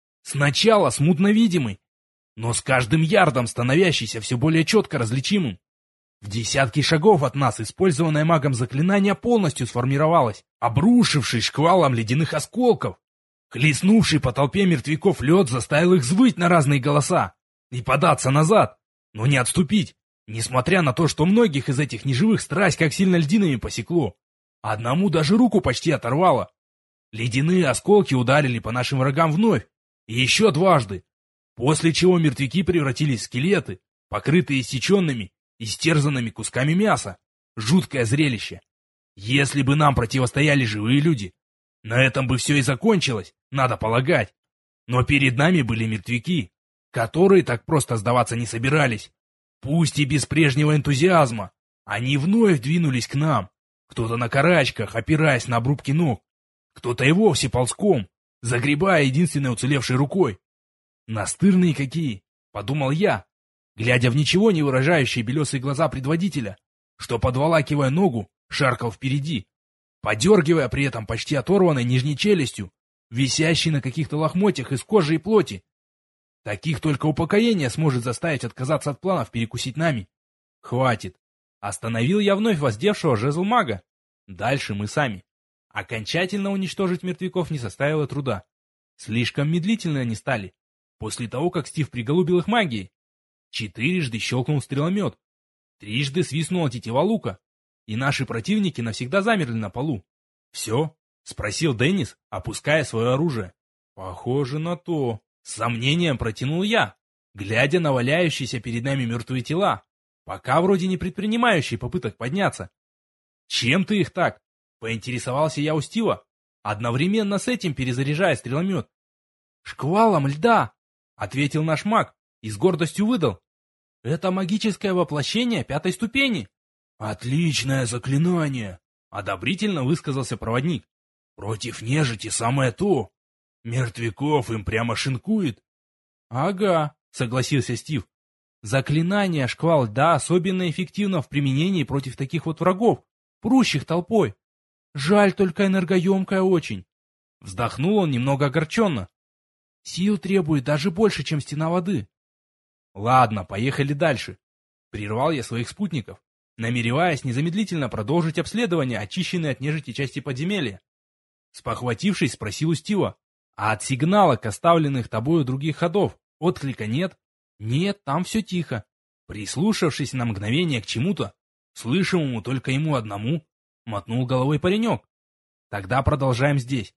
Сначала смутно видимый, но с каждым ярдом становящийся все более четко различимым. В десятки шагов от нас использованное магом заклинание полностью сформировалось, обрушившись шквалом ледяных осколков. Хлестнувший по толпе мертвяков лед заставил их взвыть на разные голоса и податься назад, но не отступить, несмотря на то, что многих из этих неживых страсть как сильно льдинами посекло. Одному даже руку почти оторвало. Ледяные осколки ударили по нашим врагам вновь, и еще дважды, после чего мертвяки превратились в скелеты, покрытые иссеченными, истерзанными кусками мяса. Жуткое зрелище. Если бы нам противостояли живые люди, на этом бы все и закончилось, надо полагать. Но перед нами были мертвяки, которые так просто сдаваться не собирались. Пусть и без прежнего энтузиазма, они вновь двинулись к нам. Кто-то на карачках, опираясь на обрубки ног, кто-то и вовсе ползком, загребая единственной уцелевшей рукой. Настырные какие, подумал я, глядя в ничего не выражающие белесые глаза предводителя, что, подволакивая ногу, шаркал впереди, подергивая при этом почти оторванной нижней челюстью, висящий на каких-то лохмотьях из кожи и плоти. Таких только упокоение сможет заставить отказаться от планов перекусить нами. Хватит. Остановил я вновь воздевшего жезл мага. Дальше мы сами. Окончательно уничтожить мертвяков не составило труда. Слишком медлительны они стали. После того, как Стив приголубил их магией. 4 щелкнул стреломет. 3 свистнула тетива лука. И наши противники навсегда замерли на полу. «Все?» — спросил Деннис, опуская свое оружие. «Похоже на то». С сомнением протянул я, глядя на валяющиеся перед нами мертвые тела, пока вроде не предпринимающие попыток подняться. «Чем ты их так?» — поинтересовался я у Стива, одновременно с этим перезаряжая стреломет. «Шквалом льда!» — ответил наш маг и с гордостью выдал. «Это магическое воплощение 5-й ступени». «Отличное заклинание!» — одобрительно высказался проводник. «Против нежити самое то. Мертвяков им прямо шинкует». «Ага», — согласился Стив. «Заклинание шквал льда особенно эффективно в применении против таких вот врагов, прущих толпой. Жаль, только энергоемкая очень». Вздохнул он немного огорченно. «Сил требует даже больше, чем стена воды». «Ладно, поехали дальше», — прервал я своих спутников, намереваясь незамедлительно продолжить обследование очищенной от нежити части подземелья. Спохватившись, спросил у Стива: «А от сигналок, оставленных тобою других ходов, отклика нет?» «Нет, там все тихо». Прислушавшись на мгновение к чему-то, слышимому только ему одному, мотнул головой паренек. «Тогда продолжаем здесь».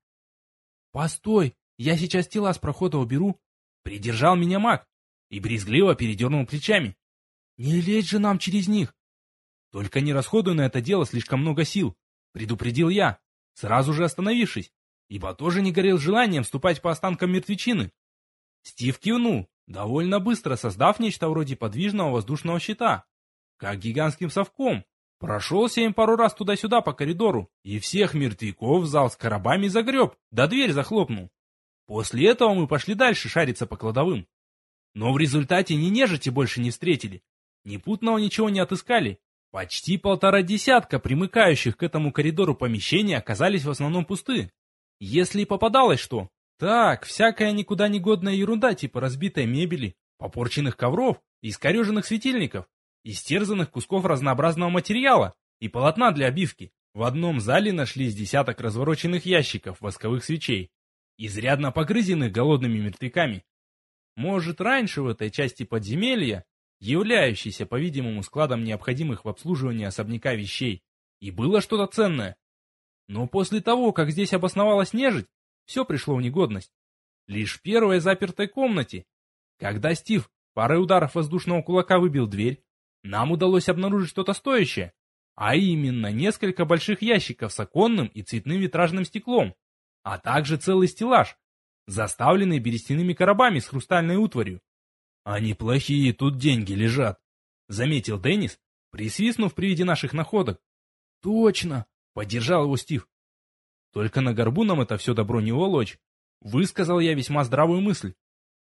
«Постой, я сейчас тела с прохода уберу». Придержал меня маг и брезгливо передернул плечами. «Не лезь же нам через них». «Только не расходуй на это дело слишком много сил», — предупредил я, сразу же остановившись, ибо тоже не горел желанием ступать по останкам мертвечины. Стив кивнул, довольно быстро создав нечто вроде подвижного воздушного щита, как гигантским совком. Прошелся им пару раз туда-сюда по коридору, и всех мертвяков в зал с коробами загреб, да дверь захлопнул. После этого мы пошли дальше шариться по кладовым. Но в результате ни нежити больше не встретили, ни путного ничего не отыскали. Почти 1,5 десятка примыкающих к этому коридору помещений оказались в основном пусты. Если и попадалось что, так, всякая никуда не годная ерунда типа разбитой мебели, попорченных ковров, искореженных светильников, истерзанных кусков разнообразного материала и полотна для обивки. В одном зале нашлись десяток развороченных ящиков восковых свечей, изрядно погрызенных голодными мертвяками. Может, раньше в этой части подземелья, являющейся, по-видимому, складом необходимых в обслуживании особняка вещей, и было что-то ценное. Но после того, как здесь обосновалась нежить, все пришло в негодность. Лишь в первой запертой комнате, когда Стив парой ударов воздушного кулака выбил дверь, нам удалось обнаружить что-то стоящее, а именно несколько больших ящиков с оконным и цветным витражным стеклом, а также целый стеллаж, заставленный берестяными коробами с хрустальной утварью. «А неплохие тут деньги лежат», — заметил Деннис, присвистнув при виде наших находок. «Точно», — поддержал его Стив. «Только на горбу нам это все добро не волочь», — высказал я весьма здравую мысль.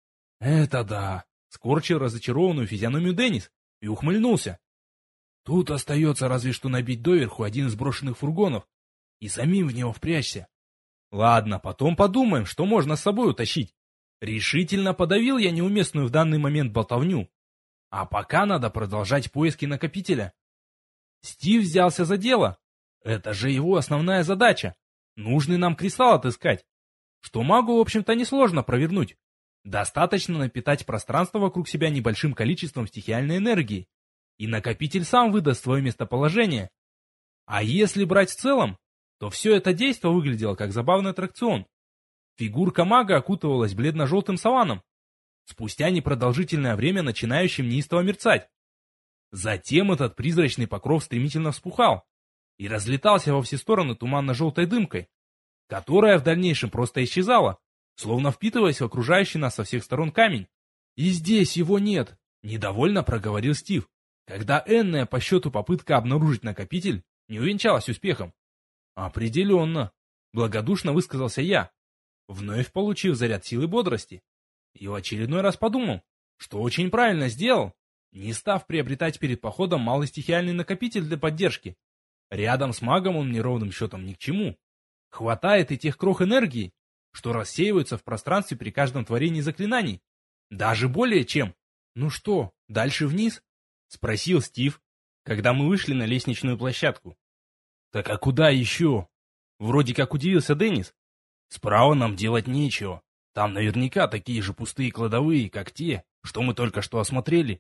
«Это да», — скорчил разочарованную физиономию Деннис и ухмыльнулся. «Тут остается разве что набить доверху один из брошенных фургонов и самим в него впрячься». «Ладно, потом подумаем, что можно с собой утащить». Решительно подавил я неуместную в данный момент болтовню. А пока надо продолжать поиски накопителя. Стив взялся за дело. Это же его основная задача. Нужный нам кристалл отыскать. Что магу, в общем-то, несложно провернуть. Достаточно напитать пространство вокруг себя небольшим количеством стихиальной энергии, и накопитель сам выдаст свое местоположение. А если брать в целом, то все это действо выглядело как забавный аттракцион. Фигурка мага окутывалась бледно-желтым саваном, спустя непродолжительное время начинающим неистово мерцать. Затем этот призрачный покров стремительно вспухал и разлетался во все стороны туманно-желтой дымкой, которая в дальнейшем просто исчезала, словно впитываясь в окружающий нас со всех сторон камень. «И здесь его нет», — недовольно проговорил Стив, когда энная по счету попытка обнаружить накопитель не увенчалась успехом. «Определенно», — благодушно высказался я, вновь получив заряд силы и бодрости, и в очередной раз подумал, что очень правильно сделал, не став приобретать перед походом малый стихиальный накопитель для поддержки. Рядом с магом он мне ровным счетом ни к чему. Хватает и тех крох энергии, что рассеиваются в пространстве при каждом творении заклинаний. Даже более чем. Ну что, дальше вниз? Спросил Стив, когда мы вышли на лестничную площадку. Так а куда еще? Вроде как удивился Деннис. Справа нам делать нечего. Там наверняка такие же пустые кладовые, как те, что мы только что осмотрели.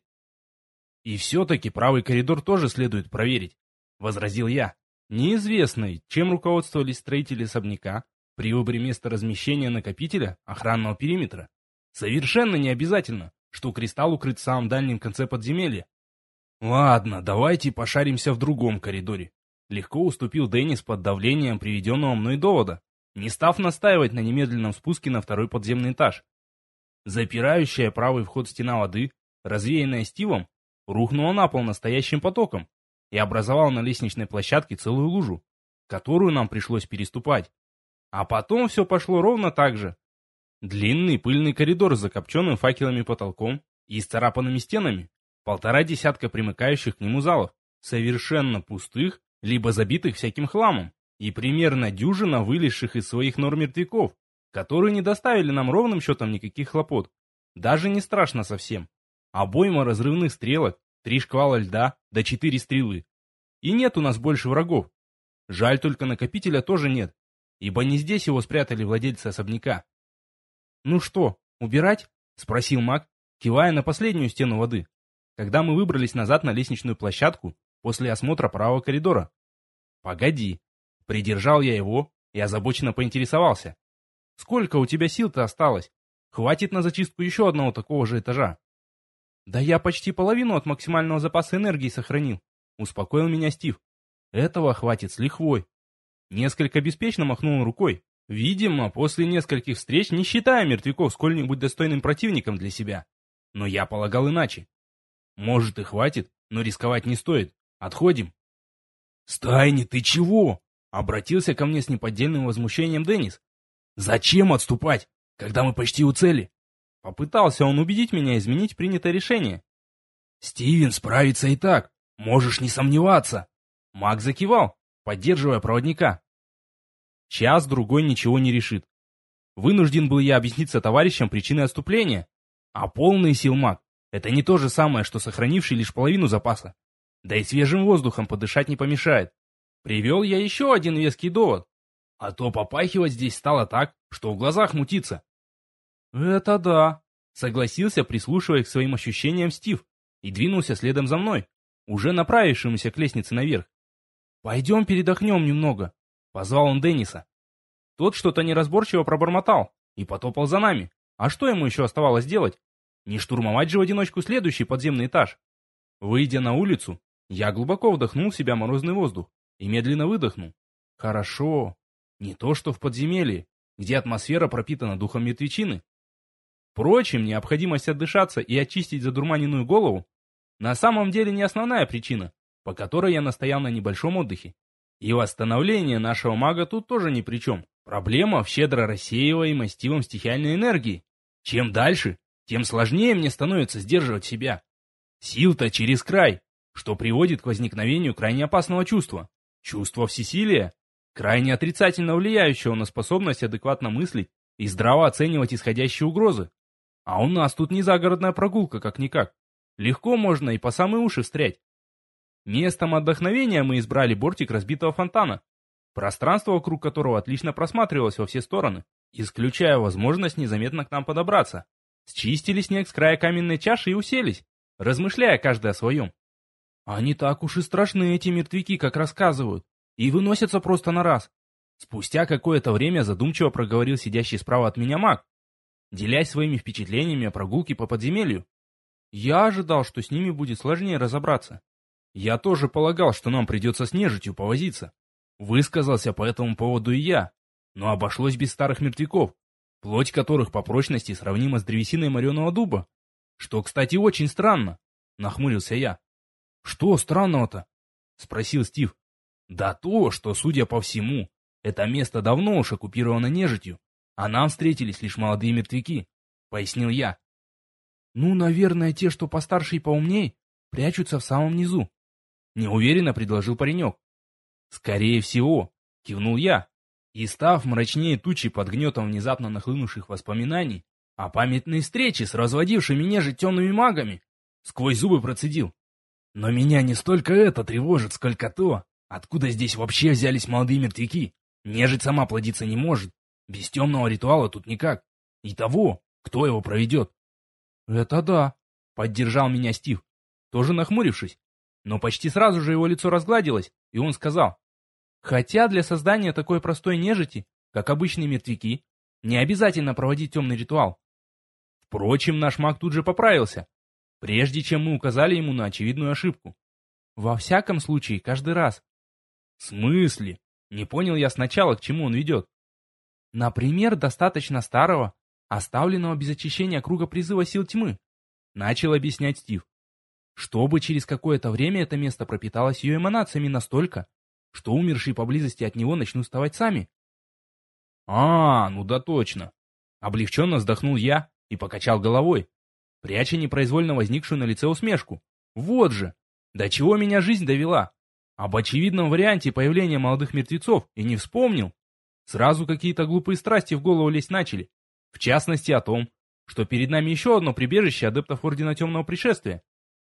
И все-таки правый коридор тоже следует проверить, возразил я. Неизвестно, чем руководствовались строители особняка при выборе места размещения накопителя охранного периметра. Совершенно не обязательно, что кристалл укрыт в самом дальнем конце подземелья. Ладно, давайте пошаримся в другом коридоре. Легко уступил Деннис под давлением приведенного мной довода, не став настаивать на немедленном спуске на второй подземный этаж. Запирающая правый вход стена воды, развеянная Стивом, рухнула на пол настоящим потоком и образовала на лестничной площадке целую лужу, которую нам пришлось переступать. А потом все пошло ровно так же. Длинный пыльный коридор с закопченным факелами потолком и исцарапанными стенами, 1,5 десятка примыкающих к нему залов, совершенно пустых, либо забитых всяким хламом, и примерно дюжина вылезших из своих нор мертвяков, которые не доставили нам ровным счетом никаких хлопот. Даже не страшно совсем. Обойма разрывных стрелок, 3 шквала льда, да 4 стрелы. И нет у нас больше врагов. Жаль, только накопителя тоже нет, ибо не здесь его спрятали владельцы особняка. «Ну что, убирать?» — спросил маг, кивая на последнюю стену воды, когда мы выбрались назад на лестничную площадку после осмотра правого коридора. «Погоди». Придержал я его и озабоченно поинтересовался. «Сколько у тебя сил-то осталось? Хватит на зачистку еще одного такого же этажа?» «Да я почти половину от максимального запаса энергии сохранил», — успокоил меня Стив. «Этого хватит с лихвой». Несколько беспечно махнул рукой. Видимо, после нескольких встреч не считая мертвяков сколь-нибудь достойным противником для себя. Но я полагал иначе. Может и хватит, но рисковать не стоит. Отходим. «Стайни, ты чего?» — обратился ко мне с неподдельным возмущением Деннис. «Зачем отступать, когда мы почти у цели?» Попытался он убедить меня изменить принятое решение. «Стивен справится и так, можешь не сомневаться». Маг закивал, поддерживая проводника. Час-другой ничего не решит. Вынужден был я объясниться товарищам причиной отступления. А полный сил маг — это не то же самое, что сохранивший лишь половину запаса. Да и свежим воздухом подышать не помешает. Привел я еще один веский довод. А то попахивать здесь стало так, что в глазах мутится. «Это да», — согласился, прислушиваясь к своим ощущениям Стив, и двинулся следом за мной, уже направившимся к лестнице наверх. «Пойдем передохнем немного», — позвал он Денниса. Тот что-то неразборчиво пробормотал и потопал за нами. А что ему еще оставалось делать? Не штурмовать же в одиночку следующий подземный этаж. Выйдя на улицу, я глубоко вдохнул в себя морозный воздух и медленно выдохнул. Хорошо. Не то что в подземелье, где атмосфера пропитана духом мертвечины. Впрочем, необходимость отдышаться и очистить задурманенную голову на самом деле не основная причина, по которой я настоял на небольшом отдыхе. И восстановление нашего мага тут тоже ни при чем. Проблема в щедро рассеиваемой Стивом стихиальной энергии. Чем дальше, тем сложнее мне становится сдерживать себя. Сил-то через край, что приводит к возникновению крайне опасного чувства. Чувство всесилия, крайне отрицательно влияющего на способность адекватно мыслить и здраво оценивать исходящие угрозы. А у нас тут не загородная прогулка, как-никак. Легко можно и по самые уши встрять. Местом отдохновения мы избрали бортик разбитого фонтана, пространство вокруг которого отлично просматривалось во все стороны, исключая возможность незаметно к нам подобраться. Счистили снег с края каменной чаши и уселись, размышляя каждый о своем. А не так уж и страшны эти мертвяки, как рассказывают, и выносятся просто на раз. Спустя какое-то время задумчиво проговорил сидящий справа от меня маг, делясь своими впечатлениями о прогулке по подземелью. Я ожидал, что с ними будет сложнее разобраться. Я тоже полагал, что нам придется с нежитью повозиться. Высказался по этому поводу и я, но обошлось без старых мертвяков, плоть которых по прочности сравнима с древесиной мореного дуба. Что, кстати, очень странно, нахмурился я. Что странного-то? Спросил Стив. Да то, что, судя по всему, это место давно уж оккупировано нежитью, а нам встретились лишь молодые мертвяки, пояснил я. Ну, наверное, те, что постарше и поумней, прячутся в самом низу. Неуверенно предложил паренек. Скорее всего, кивнул я. И став мрачнее тучи под гнетом внезапно нахлынувших воспоминаний о памятной встрече с разводившими нежить темными магами, сквозь зубы процедил. Но меня не столько это тревожит, сколько то, откуда здесь вообще взялись молодые мертвяки. Нежить сама плодиться не может. Без темного ритуала тут никак. И того, кто его проведет. «Это да», — поддержал меня Стив, тоже нахмурившись. Но почти сразу же его лицо разгладилось, и он сказал: «Хотя для создания такой простой нежити, как обычные мертвяки, не обязательно проводить темный ритуал». Впрочем, наш маг тут же поправился, прежде чем мы указали ему на очевидную ошибку. «Во всяком случае, каждый раз». «В смысле?» Не понял я сначала, к чему он ведет. «Например, достаточно старого, оставленного без очищения круга призыва сил тьмы», начал объяснять Стив. «Чтобы через какое-то время это место пропиталось ее эманациями настолько, что умершие поблизости от него начнут вставать сами». Ну да точно. Облегченно вздохнул я и покачал головой, пряча непроизвольно возникшую на лице усмешку. Вот же, до чего меня жизнь довела. Об очевидном варианте появления молодых мертвецов и не вспомнил. Сразу какие-то глупые страсти в голову лезть начали. В частности о том, что перед нами еще одно прибежище адептов Ордена Темного Пришествия.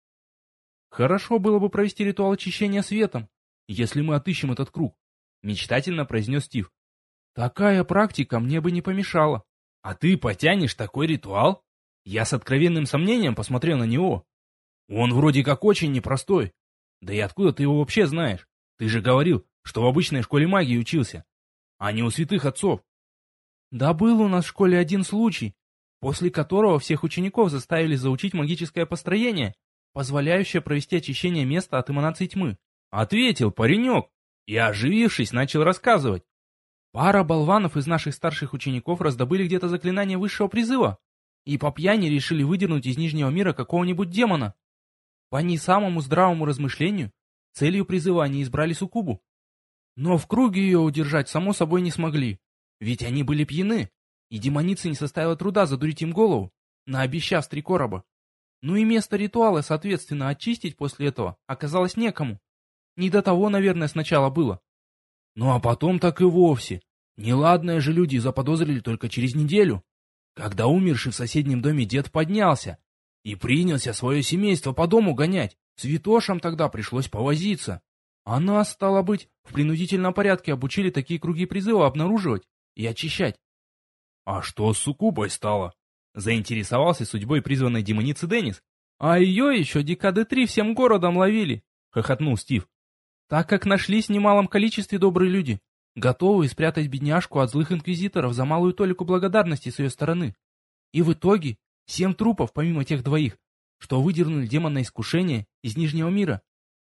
«Хорошо было бы провести ритуал очищения светом, если мы отыщем этот круг», мечтательно произнес Стив. «Такая практика мне бы не помешала». «А ты потянешь такой ритуал?» Я с откровенным сомнением посмотрел на него. «Он вроде как очень непростой. Да и откуда ты его вообще знаешь? Ты же говорил, что в обычной школе магии учился, а не у святых отцов». «Да был у нас в школе один случай, после которого всех учеников заставили заучить магическое построение, позволяющее провести очищение места от эманаций тьмы», ответил паренек и, оживившись, начал рассказывать. «Пара болванов из наших старших учеников раздобыли где-то заклинание высшего призыва и по пьяни решили выдернуть из Нижнего мира какого-нибудь демона. По не самому здравому размышлению, целью призыва они избрали суккубу. Но в круге ее удержать само собой не смогли, ведь они были пьяны, и демонице не составило труда задурить им голову, наобещав 3 короба. Ну и место ритуала, соответственно, очистить после этого оказалось некому. Не до того, наверное, сначала было. Ну а потом так и вовсе. Неладное же люди заподозрили только через неделю, когда умерший в соседнем доме дед поднялся и принялся свое семейство по дому гонять. Святошам тогда пришлось повозиться. А нас, стало быть, в принудительном порядке обучили такие круги призыва обнаруживать и очищать». «А что с суккубой стало?» Заинтересовался судьбой призванной демоницы Деннис. «А ее еще декады 3 всем городом ловили», — хохотнул Стив. «Так как нашлись в немалом количестве добрые люди, готовые спрятать бедняжку от злых инквизиторов за малую толику благодарности с ее стороны. И в итоге 7 трупов, помимо тех 2, что выдернули демона искушения из Нижнего мира».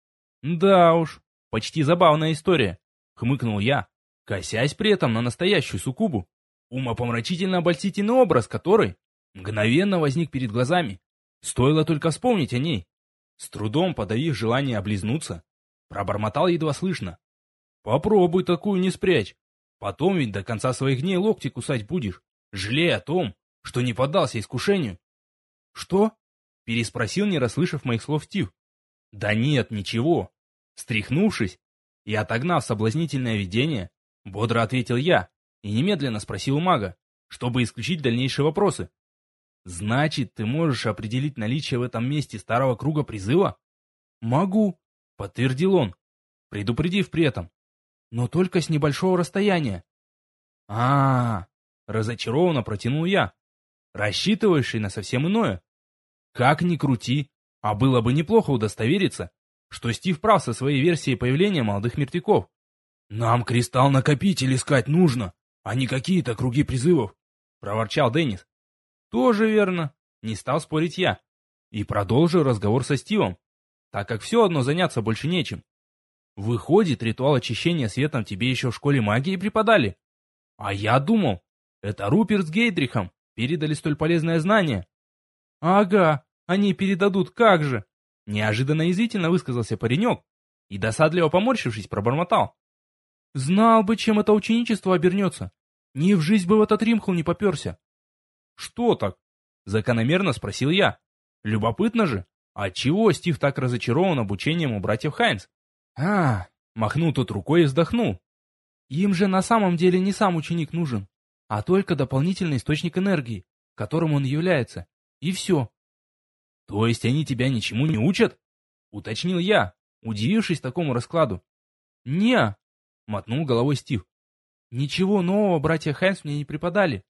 «Да уж, почти забавная история», — хмыкнул я, косясь при этом на настоящую суккубу, умопомрачительно обольстительный образ которой мгновенно возник перед глазами. Стоило только вспомнить о ней. С трудом подавив желание облизнуться, пробормотал едва слышно: «Попробуй такую не спрячь. Потом ведь до конца своих дней локти кусать будешь, жалея о том, что не поддался искушению». «Что?» — переспросил, не расслышав моих слов Стив. «Да нет, ничего». Стряхнувшись и отогнав соблазнительное видение, бодро ответил я и немедленно спросил у мага, чтобы исключить дальнейшие вопросы. «Значит, ты можешь определить наличие в этом месте старого круга призыва?» «Могу», — подтвердил он, предупредив при этом. «Но только с небольшого расстояния». Разочарованно протянул я, рассчитывающий на совсем иное. Как ни крути, а было бы неплохо удостовериться, что Стив прав со своей версией появления молодых мертвяков. «Нам кристалл-накопитель искать нужно, а не какие-то круги призывов», — проворчал Деннис. «Тоже верно», — не стал спорить я, и продолжил разговор со Стивом, так как все одно заняться больше нечем. «Выходит, ритуал очищения светом тебе еще в школе магии преподали? А я думал, это Руперт с Гейдрихом передали столь полезное знание». «Ага, они передадут, как же!» Неожиданно язвительно высказался паренек и, досадливо поморщившись, пробормотал: «Знал бы, чем это ученичество обернется. Ни в жизнь бы в этот Римхул не поперся». «Что так?» — закономерно спросил я. «Любопытно же, отчего Стив так разочарован обучением у братьев Хайнс?» «Махнул тот рукой и вздохнул. Им же на самом деле не сам ученик нужен, а только дополнительный источник энергии, которым он является. И все. То есть они тебя ничему не учат? Уточнил я, удивившись такому раскладу. Не, мотнул головой Стив. Ничего нового братья Хайнс мне не преподали.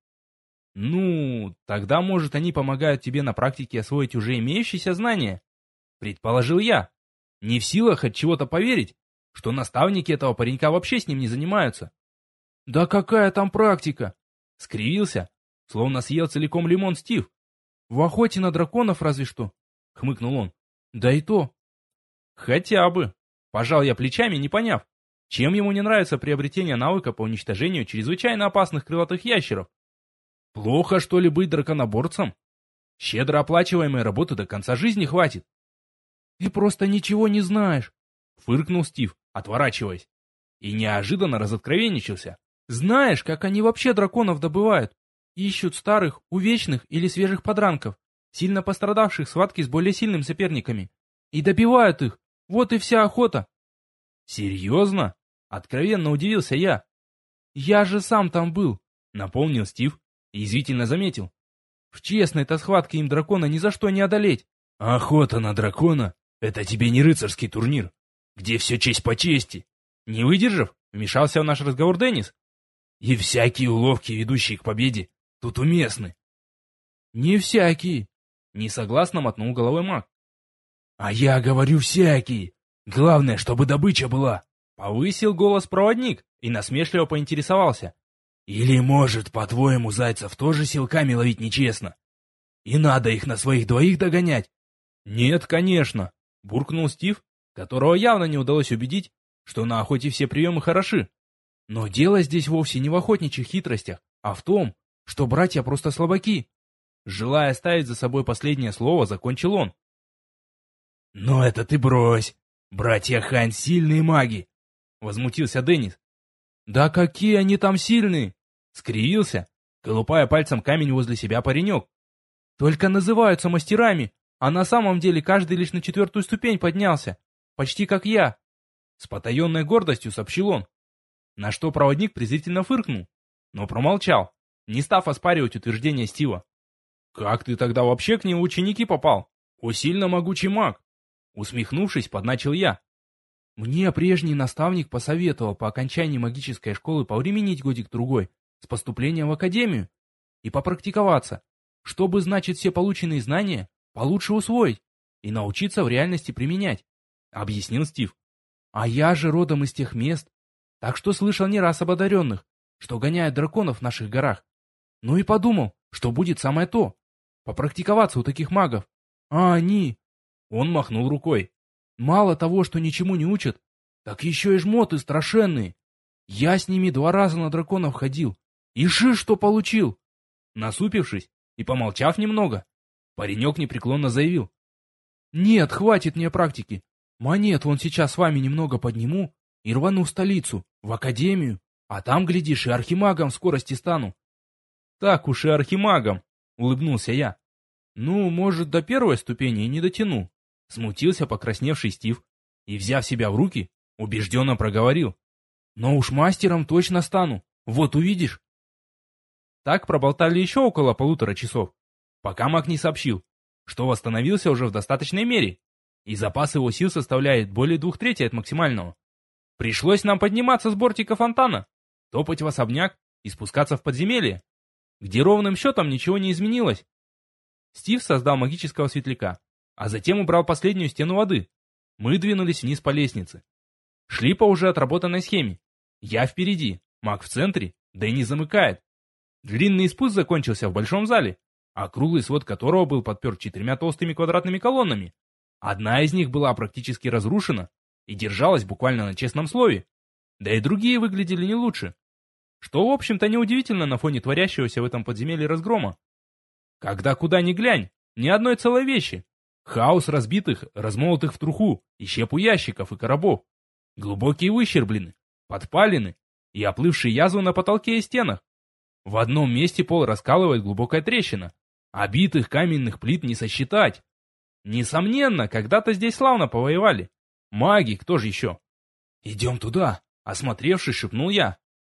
Ну, тогда, может, они помогают тебе на практике освоить уже имеющиеся знания? Предположил я, не в силах от чего-то поверить, что наставники этого паренька вообще с ним не занимаются. Да какая там практика? Скривился, словно съел целиком лимон Стив. В охоте на драконов разве что, хмыкнул он. Да и то. Хотя бы. Пожал я плечами, не поняв, чем ему не нравится приобретение навыка по уничтожению чрезвычайно опасных крылатых ящеров. Плохо, что ли, быть драконоборцем? Щедро оплачиваемой работы до конца жизни хватит. Ты просто ничего не знаешь, фыркнул Стив, отворачиваясь. И неожиданно разоткровенничался. Знаешь, как они вообще драконов добывают? Ищут старых, увечных или свежих подранков, сильно пострадавших в схватке с более сильными соперниками. И добивают их. Вот и вся охота. Серьезно? Откровенно удивился я. Я же сам там был, напомнил Стив и язвительно заметил. В честной-то схватке им дракона ни за что не одолеть. Охота на дракона — это тебе не рыцарский турнир, где все честь по чести. Не выдержав, вмешался в наш разговор Деннис. И всякие уловки, ведущие к победе, тут уместны. Не всякие. Несогласно мотнул головой маг. А я говорю всякие. Главное, чтобы добыча была. Повысил голос проводник и насмешливо поинтересовался. Или, может, по-твоему, зайцев тоже силками ловить нечестно? И надо их на своих двоих догонять? Нет, конечно, буркнул Стив, которого явно не удалось убедить, что на охоте все приемы хороши. Но дело здесь вовсе не в охотничьих хитростях, а в том, что братья просто слабаки. Желая оставить за собой последнее слово, закончил он. «Но это ты брось! Братья Хайнс сильные маги!» — возмутился Деннис. «Да какие они там сильные!» — скривился, колупая пальцем камень возле себя паренек. «Только называются мастерами, а на самом деле каждый лишь на 4-ю ступень поднялся, почти как я!» С потаенной гордостью сообщил он. На что проводник презрительно фыркнул, но промолчал, не став оспаривать утверждение Стива. «Как ты тогда вообще к нему в ученики попал? О, сильно могучий маг!» Усмехнувшись, подначил я. Мне прежний наставник посоветовал по окончании магической школы повременить годик-другой с поступлением в академию и попрактиковаться, чтобы, значит, все полученные знания получше усвоить и научиться в реальности применять, объяснил Стив. А я же родом из тех мест, так что слышал не раз об одаренных, что гоняют драконов в наших горах. Ну и подумал, что будет самое то — попрактиковаться у таких магов. А они... Он махнул рукой. Мало того, что ничему не учат, так еще и жмоты страшенные. Я с ними 2 раза на драконов ходил. И шиш, что получил. Насупившись и помолчав немного, паренек непреклонно заявил. Нет, хватит мне практики. Монет вон сейчас с вами немного подниму и рвану в столицу, в академию, а там, глядишь, и архимагом в скорости стану. Так уж и архимагом, улыбнулся я. Ну, может, до 1-й ступени и не дотяну. Смутился покрасневший Стив и, взяв себя в руки, убежденно проговорил. Но уж мастером точно стану, вот увидишь. Так проболтали еще около 1,5 часов, пока маг не сообщил, что восстановился уже в достаточной мере, и запас его сил составляет более 2/3 от максимального. Пришлось нам подниматься с бортика фонтана, топать в особняк и спускаться в подземелье, где ровным счетом ничего не изменилось. Стив создал магического светляка, а затем убрал последнюю стену воды. Мы двинулись вниз по лестнице. Шли по уже отработанной схеме. Я впереди, маг в центре, да и не замыкает. Длинный спуск закончился в большом зале, а круглый свод которого был подперт 4 толстыми квадратными колоннами. Одна из них была практически разрушена и держалась буквально на честном слове. Да и другие выглядели не лучше. Что, в общем-то, неудивительно на фоне творящегося в этом подземелье разгрома. Когда куда ни глянь, ни одной целой вещи. Хаос разбитых, размолотых в труху и щепу ящиков и коробов. Глубокие выщерблены, подпалены и оплывшие язвы на потолке и стенах. В одном месте пол раскалывает глубокая трещина. Обитых каменных плит не сосчитать. Несомненно, когда-то здесь славно повоевали. Маги, кто же еще? «Идем туда», — осмотревшись, шепнул я,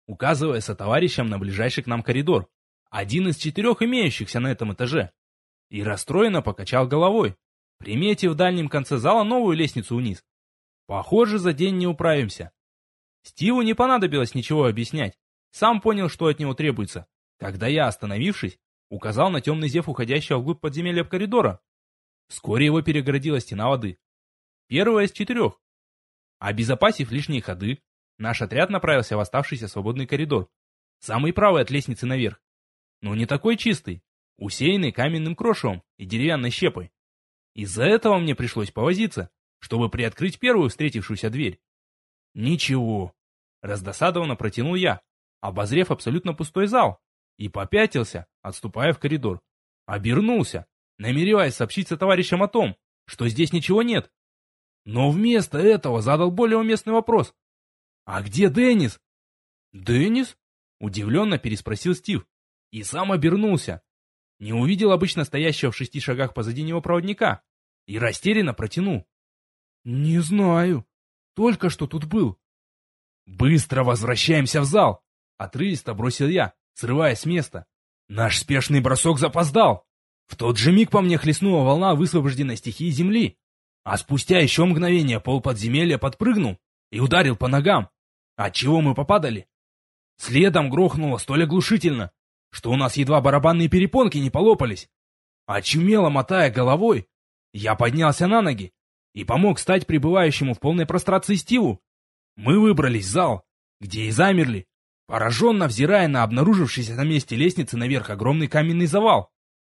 указывая сотоварищам на ближайший к нам коридор, один из 4 имеющихся на этом этаже, и расстроенно покачал головой, приметив в дальнем конце зала новую лестницу вниз. Похоже, за день не управимся. Стиву не понадобилось ничего объяснять, сам понял, что от него требуется, когда я, остановившись, указал на темный зев уходящего вглубь подземелья коридора. Вскоре его перегородила стена воды. Первая из 4. Обезопасив лишние ходы, наш отряд направился в оставшийся свободный коридор, самый правый от лестницы наверх, но не такой чистый, усеянный каменным крошевом и деревянной щепой. Из-за этого мне пришлось повозиться, чтобы приоткрыть первую встретившуюся дверь. Ничего. Раздосадованно протянул я, обозрев абсолютно пустой зал, и попятился, отступая в коридор. Обернулся, намереваясь сообщить сотоварищам о том, что здесь ничего нет. Но вместо этого задал более уместный вопрос. «А где Деннис?» «Деннис?» — удивленно переспросил Стив. И сам обернулся. Не увидел обычно стоящего в 6 шагах позади него проводника. И растерянно протянул. «Не знаю. Только что тут был». «Быстро возвращаемся в зал!» — отрывисто бросил я, срываясь с места. Наш спешный бросок запоздал. В тот же миг по мне хлестнула волна высвобожденной стихии земли. А спустя еще мгновение пол подземелья подпрыгнул и ударил по ногам, отчего мы попадали. Следом грохнуло столь оглушительно, что у нас едва барабанные перепонки не полопались. Очумело мотая головой, я поднялся на ноги и помог встать пребывающему в полной прострации Стиву. Мы выбрались в зал, где и замерли, пораженно взирая на обнаружившийся на месте лестницы наверх огромный каменный завал.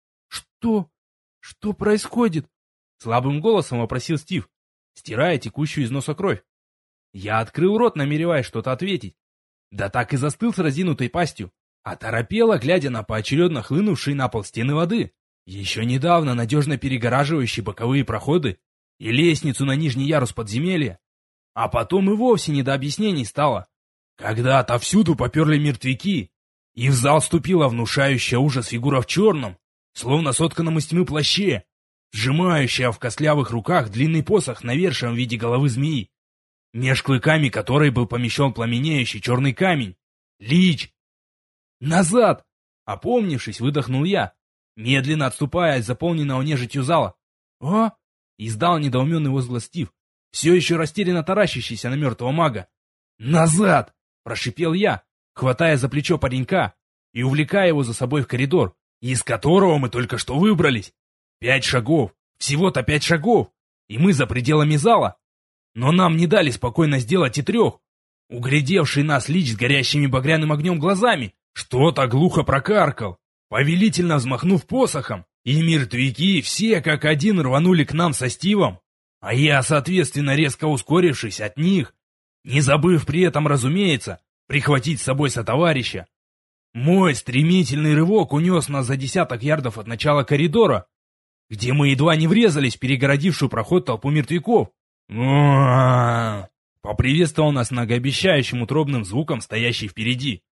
«Что происходит?» — слабым голосом вопросил Стив, стирая текущую из носа кровь. Я открыл рот, намереваясь что-то ответить. Да так и застыл с разинутой пастью, оторопело, глядя на поочередно хлынувшие на пол стены воды, еще недавно надежно перегораживающие боковые проходы и лестницу на нижний ярус подземелья. А потом и вовсе не до объяснений стало, когда отовсюду поперли мертвяки, и в зал вступила внушающая ужас фигура в черном, словно сотканном из тьмы плаще, сжимающая в костлявых руках длинный посох навершием в виде головы змеи, меж клыками которой был помещен пламенеющий черный камень. Лич! «Назад!» — опомнившись, выдохнул я, медленно отступая от заполненного нежитью зала. «А?» — издал недоуменный возглас Стив, все еще растерянно таращащийся на мертвого мага. «Назад!» — прошипел я, хватая за плечо паренька и увлекая его за собой в коридор, из которого мы только что выбрались. 5 шагов, всего-то 5 шагов, и мы за пределами зала. Но нам не дали спокойно сделать и 3. Углядевший нас лич с горящими багряным огнем глазами что-то глухо прокаркал, повелительно взмахнув посохом, и мертвяки все как один рванули к нам со Стивом, а я, соответственно, резко ускорившись от них, не забыв при этом, разумеется, прихватить с собой сотоварища. Мой стремительный рывок унес нас за 10 ярдов от начала коридора, где мы едва не врезались в перегородившую проход толпу мертвяков. Поприветствовал нас многообещающим утробным звуком, стоящий впереди.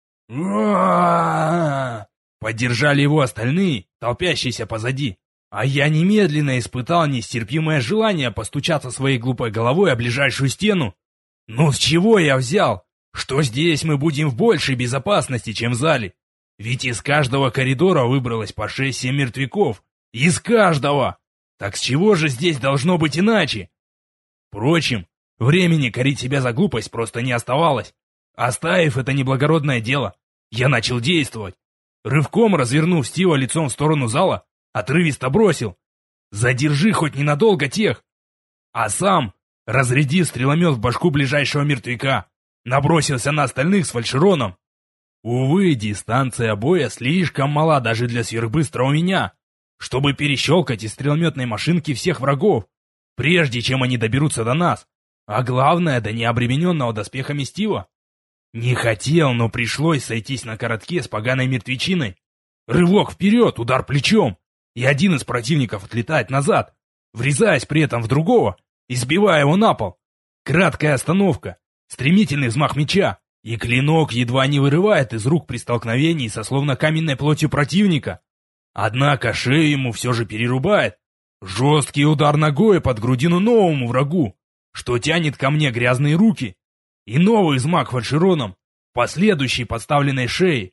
Поддержали его остальные, толпящиеся позади. А я немедленно испытал нестерпимое желание постучаться своей глупой головой о ближайшую стену. Ну с чего я взял, что здесь мы будем в большей безопасности, чем в зале? Ведь из каждого коридора выбралось по 6-7 мертвяков. Из каждого! Так с чего же здесь должно быть иначе? Впрочем, времени корить себя за глупость просто не оставалось. Оставив это неблагородное дело, я начал действовать. Рывком развернув Стива лицом в сторону зала, отрывисто бросил: «Задержи хоть ненадолго тех!» А сам, разрядив стреломет в башку ближайшего мертвяка, набросился на остальных с фальшероном. Увы, дистанция боя слишком мала даже для сверхбыстрого меня, чтобы перещелкать из стрелометной машинки всех врагов, прежде чем они доберутся до нас, а главное, до необремененного доспехами Стива. Не хотел, но пришлось сойтись на коротке с поганой мертвечиной. Рывок вперед, удар плечом, и один из противников отлетает назад, врезаясь при этом в другого и сбивая его на пол. Краткая остановка, стремительный взмах меча, и клинок едва не вырывает из рук при столкновении со словно каменной плотью противника. Однако шею ему все же перерубает. Жесткий удар ногой под грудину новому врагу, что тянет ко мне грязные руки. И новый взмах фальшероном, последующей подставленной шее.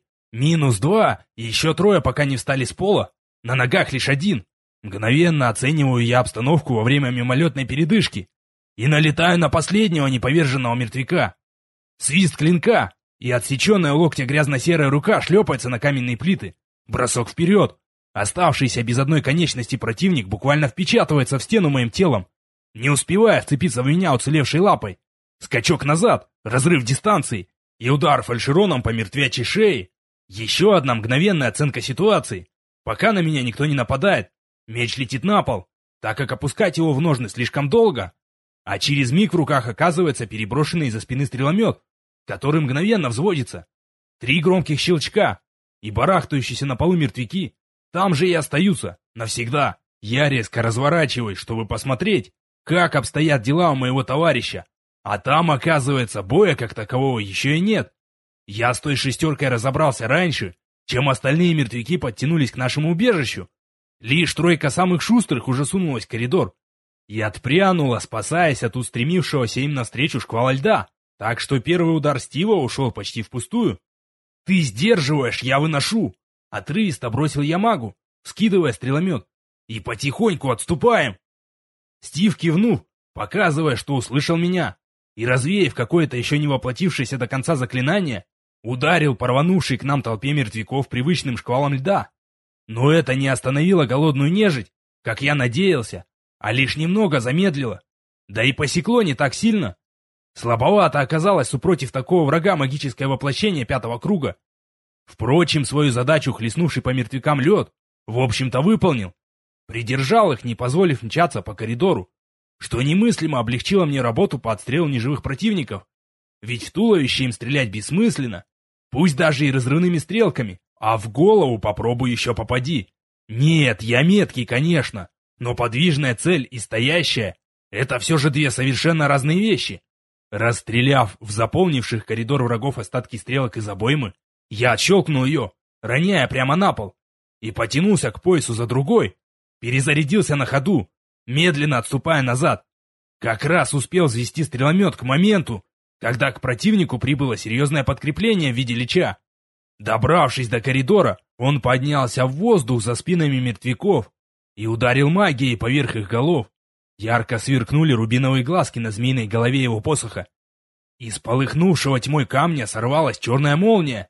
-2, и еще 3 пока не встали с пола. На ногах лишь 1. Мгновенно оцениваю я обстановку во время мимолетной передышки и налетаю на последнего неповерженного мертвяка. Свист клинка, и отсеченная у локтя грязно-серая рука шлепается на каменные плиты. Бросок вперед. Оставшийся без одной конечности противник буквально впечатывается в стену моим телом, не успевая вцепиться в меня уцелевшей лапой. Скачок назад, разрыв дистанции и удар фальшероном по мертвячей шее. Еще одна мгновенная оценка ситуации. Пока на меня никто не нападает, меч летит на пол, так как опускать его в ножны слишком долго. А через миг в руках оказывается переброшенный из-за спины стреломет, который мгновенно взводится. 3 громких щелчка, и барахтающиеся на полу мертвяки там же и остаются, навсегда. Я резко разворачиваюсь, чтобы посмотреть, как обстоят дела у моего товарища. А там, оказывается, боя как такового еще и нет. Я с той 6 разобрался раньше, чем остальные мертвяки подтянулись к нашему убежищу. Лишь 3 самых шустрых уже сунулась в коридор и отпрянула, спасаясь от устремившегося им навстречу шквала льда. Так что первый удар Стива ушел почти впустую. «Ты сдерживаешь, я выношу!» Отрывисто бросил я магу, скидывая стреломет. «И потихоньку отступаем!» Стив, кивнув, показывая, что услышал меня, и развеяв какое-то еще не воплотившееся до конца заклинание, ударил по рванувшей к нам толпе мертвяков привычным шквалом льда. Но это не остановило голодную нежить, как я надеялся, а лишь немного замедлило. Да и посекло не так сильно. Слабовато оказалось супротив такого врага магическое воплощение 5-го круга. Впрочем, свою задачу, хлестнувший по мертвякам лед, в общем-то выполнил. Придержал их, не позволив мчаться по коридору, что немыслимо облегчило мне работу по отстрелу неживых противников. Ведь в туловище им стрелять бессмысленно, пусть даже и разрывными стрелками, а в голову попробуй еще попади. Нет, я меткий, конечно, но подвижная цель и стоящая — это все же 2 совершенно разные вещи. Расстреляв в заполнивших коридор врагов остатки стрелок из обоймы, я отщелкнул ее, роняя прямо на пол, и потянулся к поясу за другой, перезарядился на ходу, медленно отступая назад. Как раз успел взвести стреломет к моменту, когда к противнику прибыло серьезное подкрепление в виде лича. Добравшись до коридора, он поднялся в воздух за спинами мертвяков и ударил магией поверх их голов. Ярко сверкнули рубиновые глазки на змеиной голове его посоха. Из полыхнувшего тьмой камня сорвалась черная молния.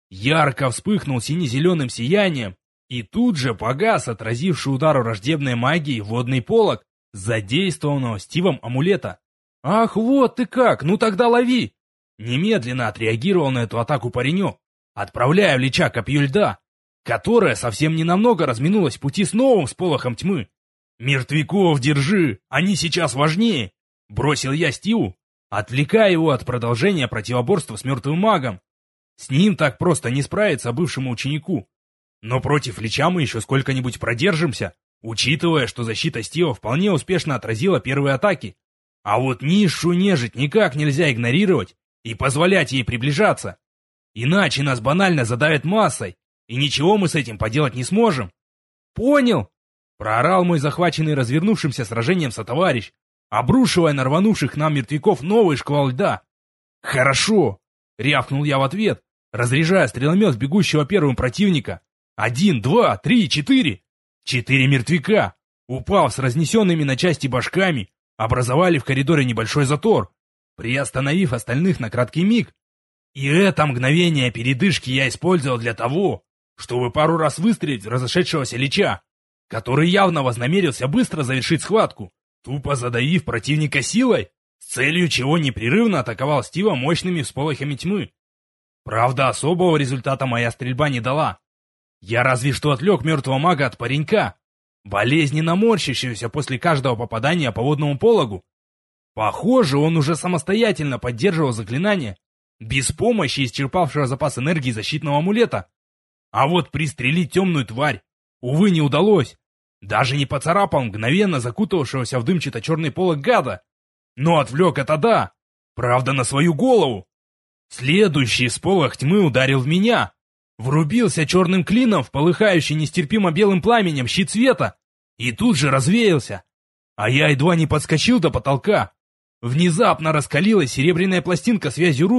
Ярко вспыхнул сине-зеленым сиянием, и тут же погас отразивший удар враждебной магии водный полог, задействованного Стивом амулета. «Ах, вот ты как! Ну тогда лови!» Немедленно отреагировал на эту атаку паренек, отправляя в лича копье льда, которое совсем ненамного разминулось в пути с новым всполохом тьмы. «Мертвяков держи! Они сейчас важнее!» Бросил я Стиву, отвлекая его от продолжения противоборства с мертвым магом. С ним так просто не справиться бывшему ученику. Но против лича мы еще сколько-нибудь продержимся, учитывая, что защита Стива вполне успешно отразила первые атаки. А вот низшую нежить никак нельзя игнорировать и позволять ей приближаться. Иначе нас банально задавят массой, и ничего мы с этим поделать не сможем. «Понял!» — проорал мой захваченный развернувшимся сражением сотоварищ, обрушивая на рванувших нам мертвяков новый шквал льда. «Хорошо!» — рявкнул я в ответ, разряжая стреломет бегущего первым противника. 1, 2, 3, 4. 4 мертвяка, упав с разнесенными на части башками, образовали в коридоре небольшой затор, приостановив остальных на краткий миг. И это мгновение передышки я использовал для того, чтобы пару раз выстрелить в разошедшегося лича, который явно вознамерился быстро завершить схватку, тупо задавив противника силой, с целью чего непрерывно атаковал Стива мощными всполохами тьмы. Правда, особого результата моя стрельба не дала. Я разве что отвлек мертвого мага от паренька, болезненно морщащегося после каждого попадания по водному пологу. Похоже, он уже самостоятельно поддерживал заклинание, без помощи исчерпавшего запас энергии защитного амулета. А вот пристрелить темную тварь, увы, не удалось. Даже не поцарапал мгновенно закутавшегося в дымчато-черный полог гада. Но отвлек это да, правда на свою голову. Следующий всполох тьмы ударил в меня. Врубился черным клином в полыхающий нестерпимо белым пламенем щит света и тут же развеялся. А я едва не подскочил до потолка. Внезапно раскалилась серебряная пластинка связью рун,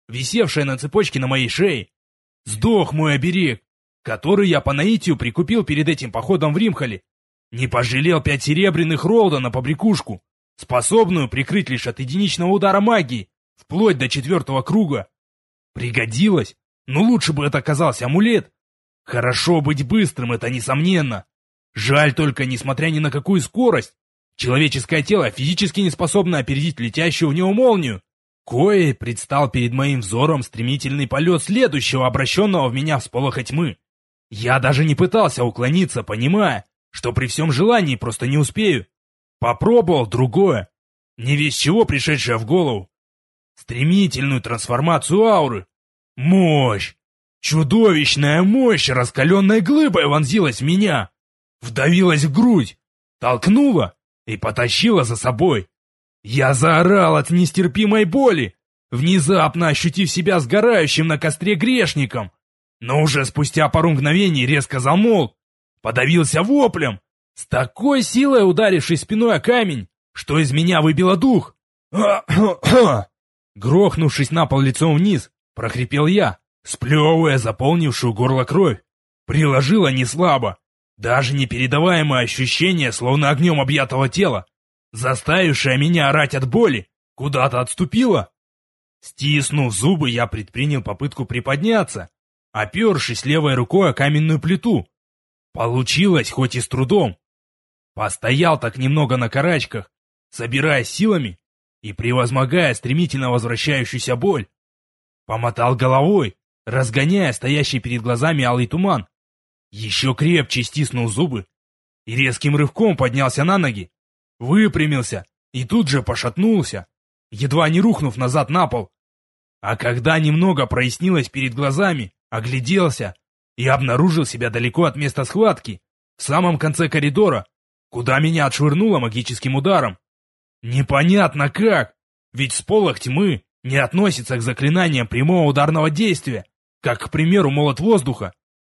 висевшая на цепочке на моей шее. Сдох мой оберег, который я по наитию прикупил перед этим походом в Римхале. Не пожалел 5 серебряных Ролда на побрякушку, способную прикрыть лишь от единичного удара магии, вплоть до 4-го круга. Пригодилось, но лучше бы это оказался амулет. Хорошо быть быстрым, это несомненно. Жаль только, несмотря ни на какую скорость, человеческое тело физически не способно опередить летящую в него молнию. Коей предстал перед моим взором стремительный полет следующего обращенного в меня всполоха тьмы. Я даже не пытался уклониться, понимая, что при всем желании просто не успею. Попробовал другое, не весь чего пришедшее в голову. Стремительную трансформацию ауры. Мощь! Чудовищная мощь раскаленной глыбой вонзилась в меня. Вдавилась в грудь, толкнула и потащила за собой. Я заорал от нестерпимой боли, внезапно ощутив себя сгорающим на костре грешником, но уже спустя пару мгновений резко замолк, подавился воплем, с такой силой ударившись спиной о камень, что из меня выбило дух. Грохнувшись на пол лицом вниз, прохрипел я, сплевывая заполнившую горло кровь. Приложила неслабо, даже непередаваемое ощущение, словно огнем объятого тела, заставившее меня орать от боли, куда-то отступило. Стиснув зубы, я предпринял попытку приподняться, опершись левой рукой о каменную плиту. Получилось, хоть и с трудом. Постоял так немного на карачках, собираясь силами и превозмогая стремительно возвращающуюся боль. Помотал головой, разгоняя стоящий перед глазами алый туман. Еще крепче стиснул зубы и резким рывком поднялся на ноги, выпрямился и тут же пошатнулся, едва не рухнув назад на пол. А когда немного прояснилось перед глазами, огляделся и обнаружил себя далеко от места схватки, в самом конце коридора, куда меня отшвырнуло магическим ударом. Непонятно как, ведь всполох тьмы не относится к заклинаниям прямого ударного действия, как, к примеру, молот воздуха.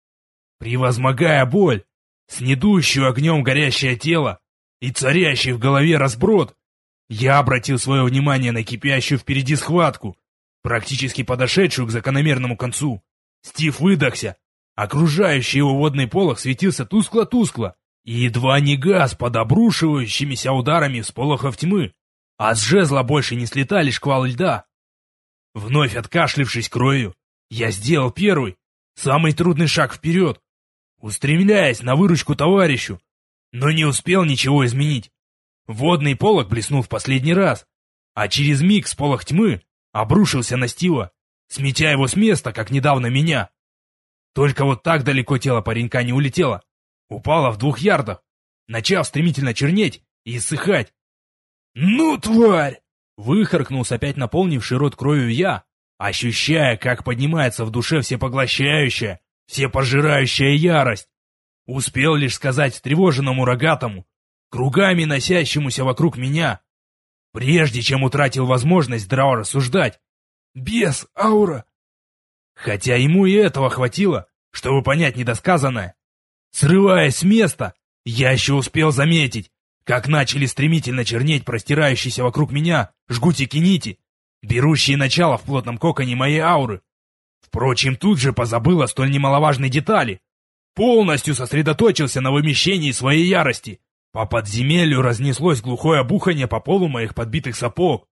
Превозмогая боль, с недующую огнем горящее тело и царящий в голове разброд, я обратил свое внимание на кипящую впереди схватку, практически подошедшую к закономерному концу. Стив выдохся, окружающий его водный полог светился тускло-тускло и едва не гас под обрушивающимися ударами всполохов тьмы, а с жезла больше не слетали шквалы льда. Вновь откашлившись кровью, я сделал первый, самый трудный шаг вперед, устремляясь на выручку товарищу, но не успел ничего изменить. Водный полог блеснул в последний раз, а через миг всполох тьмы обрушился на Стива, сметя его с места, как недавно меня. Только вот так далеко тело паренька не улетело, упало в 2 ярдах, начав стремительно чернеть и иссыхать. «Ну, тварь!» — выхаркнулся опять наполнивший рот кровью я, ощущая, как поднимается в душе всепоглощающая, всепожирающая ярость. Успел лишь сказать встревоженному рогатому, кругами носящемуся вокруг меня, прежде чем утратил возможность здраво рассуждать. «Бес, аура!» Хотя ему и этого хватило, чтобы понять недосказанное. Срываясь с места, я еще успел заметить, как начали стремительно чернеть простирающиеся вокруг меня жгутики нити, берущие начало в плотном коконе моей ауры. Впрочем, тут же позабыл о столь немаловажной детали. Полностью сосредоточился на вымещении своей ярости. По подземелью разнеслось глухое бухание по полу моих подбитых сапог.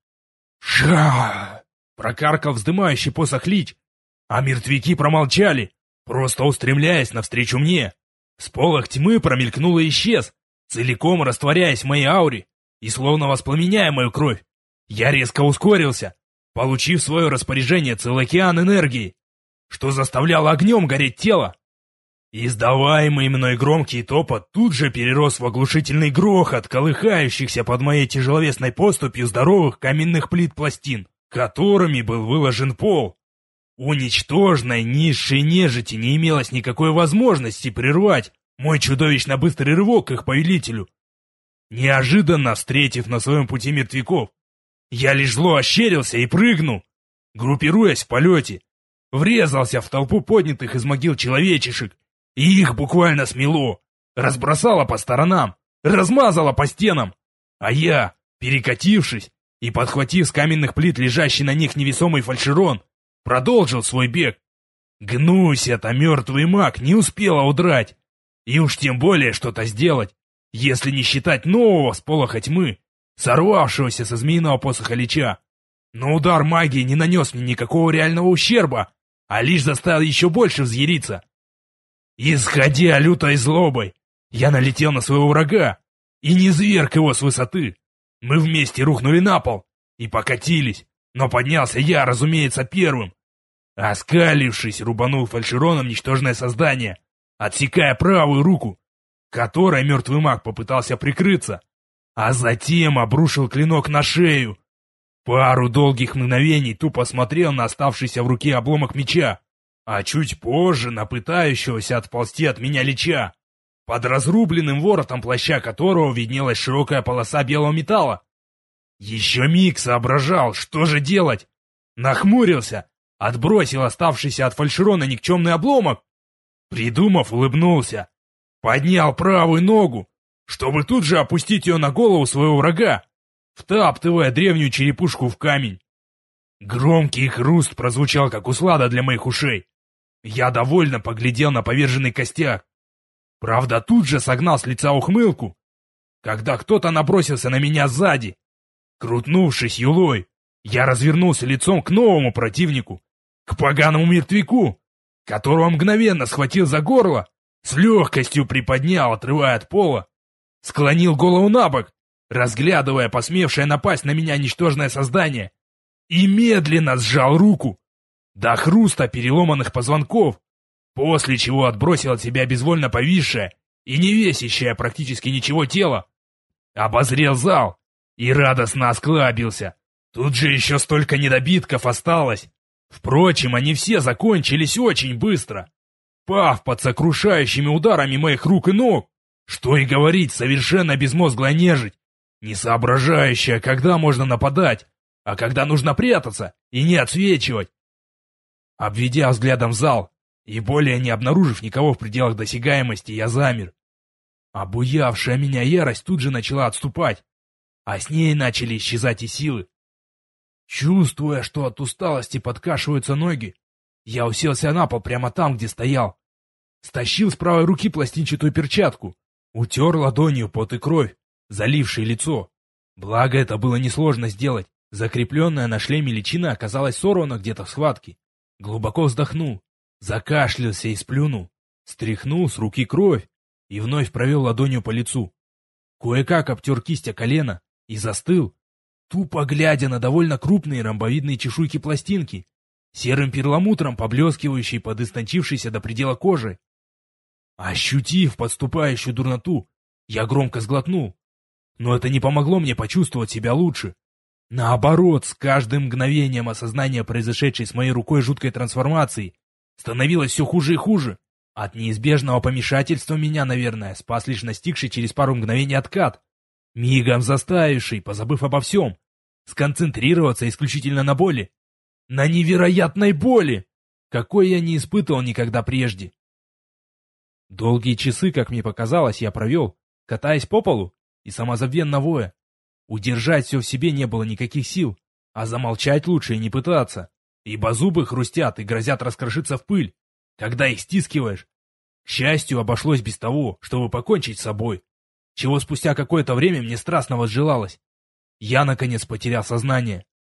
«Ша!» — прокаркал вздымающий посох Лич, а мертвяки промолчали, просто устремляясь навстречу мне. Всполох тьмы промелькнул и исчез, целиком растворяясь в моей ауре и словно воспламеняя мою кровь. Я резко ускорился, получив в свое распоряжение целый океан энергии, что заставляло огнем гореть тело. Издаваемый мной громкий топот тут же перерос в оглушительный грохот колыхающихся под моей тяжеловесной поступью здоровых каменных плит пластин, которыми был выложен пол. У ничтожной низшей нежити не имелось никакой возможности прервать мой чудовищно быстрый рывок к их повелителю. Неожиданно встретив на своем пути мертвяков, я лишь зло ощерился и прыгнул, группируясь в полете, врезался в толпу поднятых из могил человечишек, и их буквально смело, разбросало по сторонам, размазало по стенам, а я, перекатившись и подхватив с каменных плит лежащий на них невесомый фальшерон, продолжил свой бег. Гнусь, это мертвый маг не успела удрать. И уж тем более что-то сделать, если не считать нового сполоха тьмы, сорвавшегося со змеиного посоха Лича. Но удар магии не нанес мне никакого реального ущерба, а лишь заставил еще больше взъяриться. Исходя лютой злобой, я налетел на своего врага и низверг его с высоты. Мы вместе рухнули на пол и покатились, но поднялся я, разумеется, первым. Оскалившись, рубанул фальшероном ничтожное создание, отсекая правую руку, которой мертвый маг попытался прикрыться, а затем обрушил клинок на шею. Пару долгих мгновений тупо смотрел на оставшийся в руке обломок меча, а чуть позже на пытающегося отползти от меня Лича, под разрубленным воротом плаща которого виднелась широкая полоса белого металла. Еще миг соображал, что же делать. Нахмурился, отбросил оставшийся от фальшерона никчемный обломок. Придумав, улыбнулся. Поднял правую ногу, чтобы тут же опустить ее на голову своего врага, втаптывая древнюю черепушку в камень. Громкий хруст прозвучал, как услада для моих ушей. Я довольно поглядел на поверженный костяк. Правда, тут же согнал с лица ухмылку, когда кто-то набросился на меня сзади. Крутнувшись юлой, я развернулся лицом к новому противнику, к поганому мертвяку, которого мгновенно схватил за горло, с легкостью приподнял, отрывая от пола, склонил голову на бок, разглядывая посмевшее напасть на меня ничтожное создание, и медленно сжал руку до хруста переломанных позвонков, после чего отбросил от себя безвольно повисшее и не весящее практически ничего тело, обозрел зал и радостно осклабился. Тут же еще столько недобитков осталось. Впрочем, они все закончились очень быстро, пав под сокрушающими ударами моих рук и ног. Что и говорить, совершенно безмозглая нежить, не соображающая, когда можно нападать, а когда нужно прятаться и не отсвечивать. Обведя взглядом зал и более не обнаружив никого в пределах досягаемости, я замер. Обуявшая меня ярость тут же начала отступать, а с ней начали исчезать и силы. Чувствуя, что от усталости подкашиваются ноги, я уселся на пол прямо там, где стоял. Стащил с правой руки пластинчатую перчатку, утер ладонью пот и кровь, залившие лицо. Благо, это было несложно сделать. Закрепленная на шлеме личина оказалась сорвана где-то в схватке. Глубоко вздохнул, закашлялся и сплюнул, стряхнул с руки кровь и вновь провел ладонью по лицу. Кое-как обтер кисть о колено и застыл, тупо глядя на довольно крупные ромбовидные чешуйки пластинки, серым перламутром поблескивающие под истончившейся до предела кожи. Ощутив подступающую дурноту, я громко сглотнул, но это не помогло мне почувствовать себя лучше. Наоборот, с каждым мгновением осознания произошедшей с моей рукой жуткой трансформации становилось все хуже и хуже. От неизбежного помешательства меня, наверное, спас лишь настигший через пару мгновений откат, мигом заставивший, позабыв обо всем, сконцентрироваться исключительно на боли. На невероятной боли, какой я не испытывал никогда прежде. Долгие часы, как мне показалось, я провел, катаясь по полу и самозабвенно воя. Удержать все в себе не было никаких сил, а замолчать лучше и не пытаться, ибо зубы хрустят и грозят раскрошиться в пыль, когда их стискиваешь. К счастью, обошлось без того, чтобы покончить с собой, чего спустя какое-то время мне страстно возжелалось. Я, наконец, потерял сознание.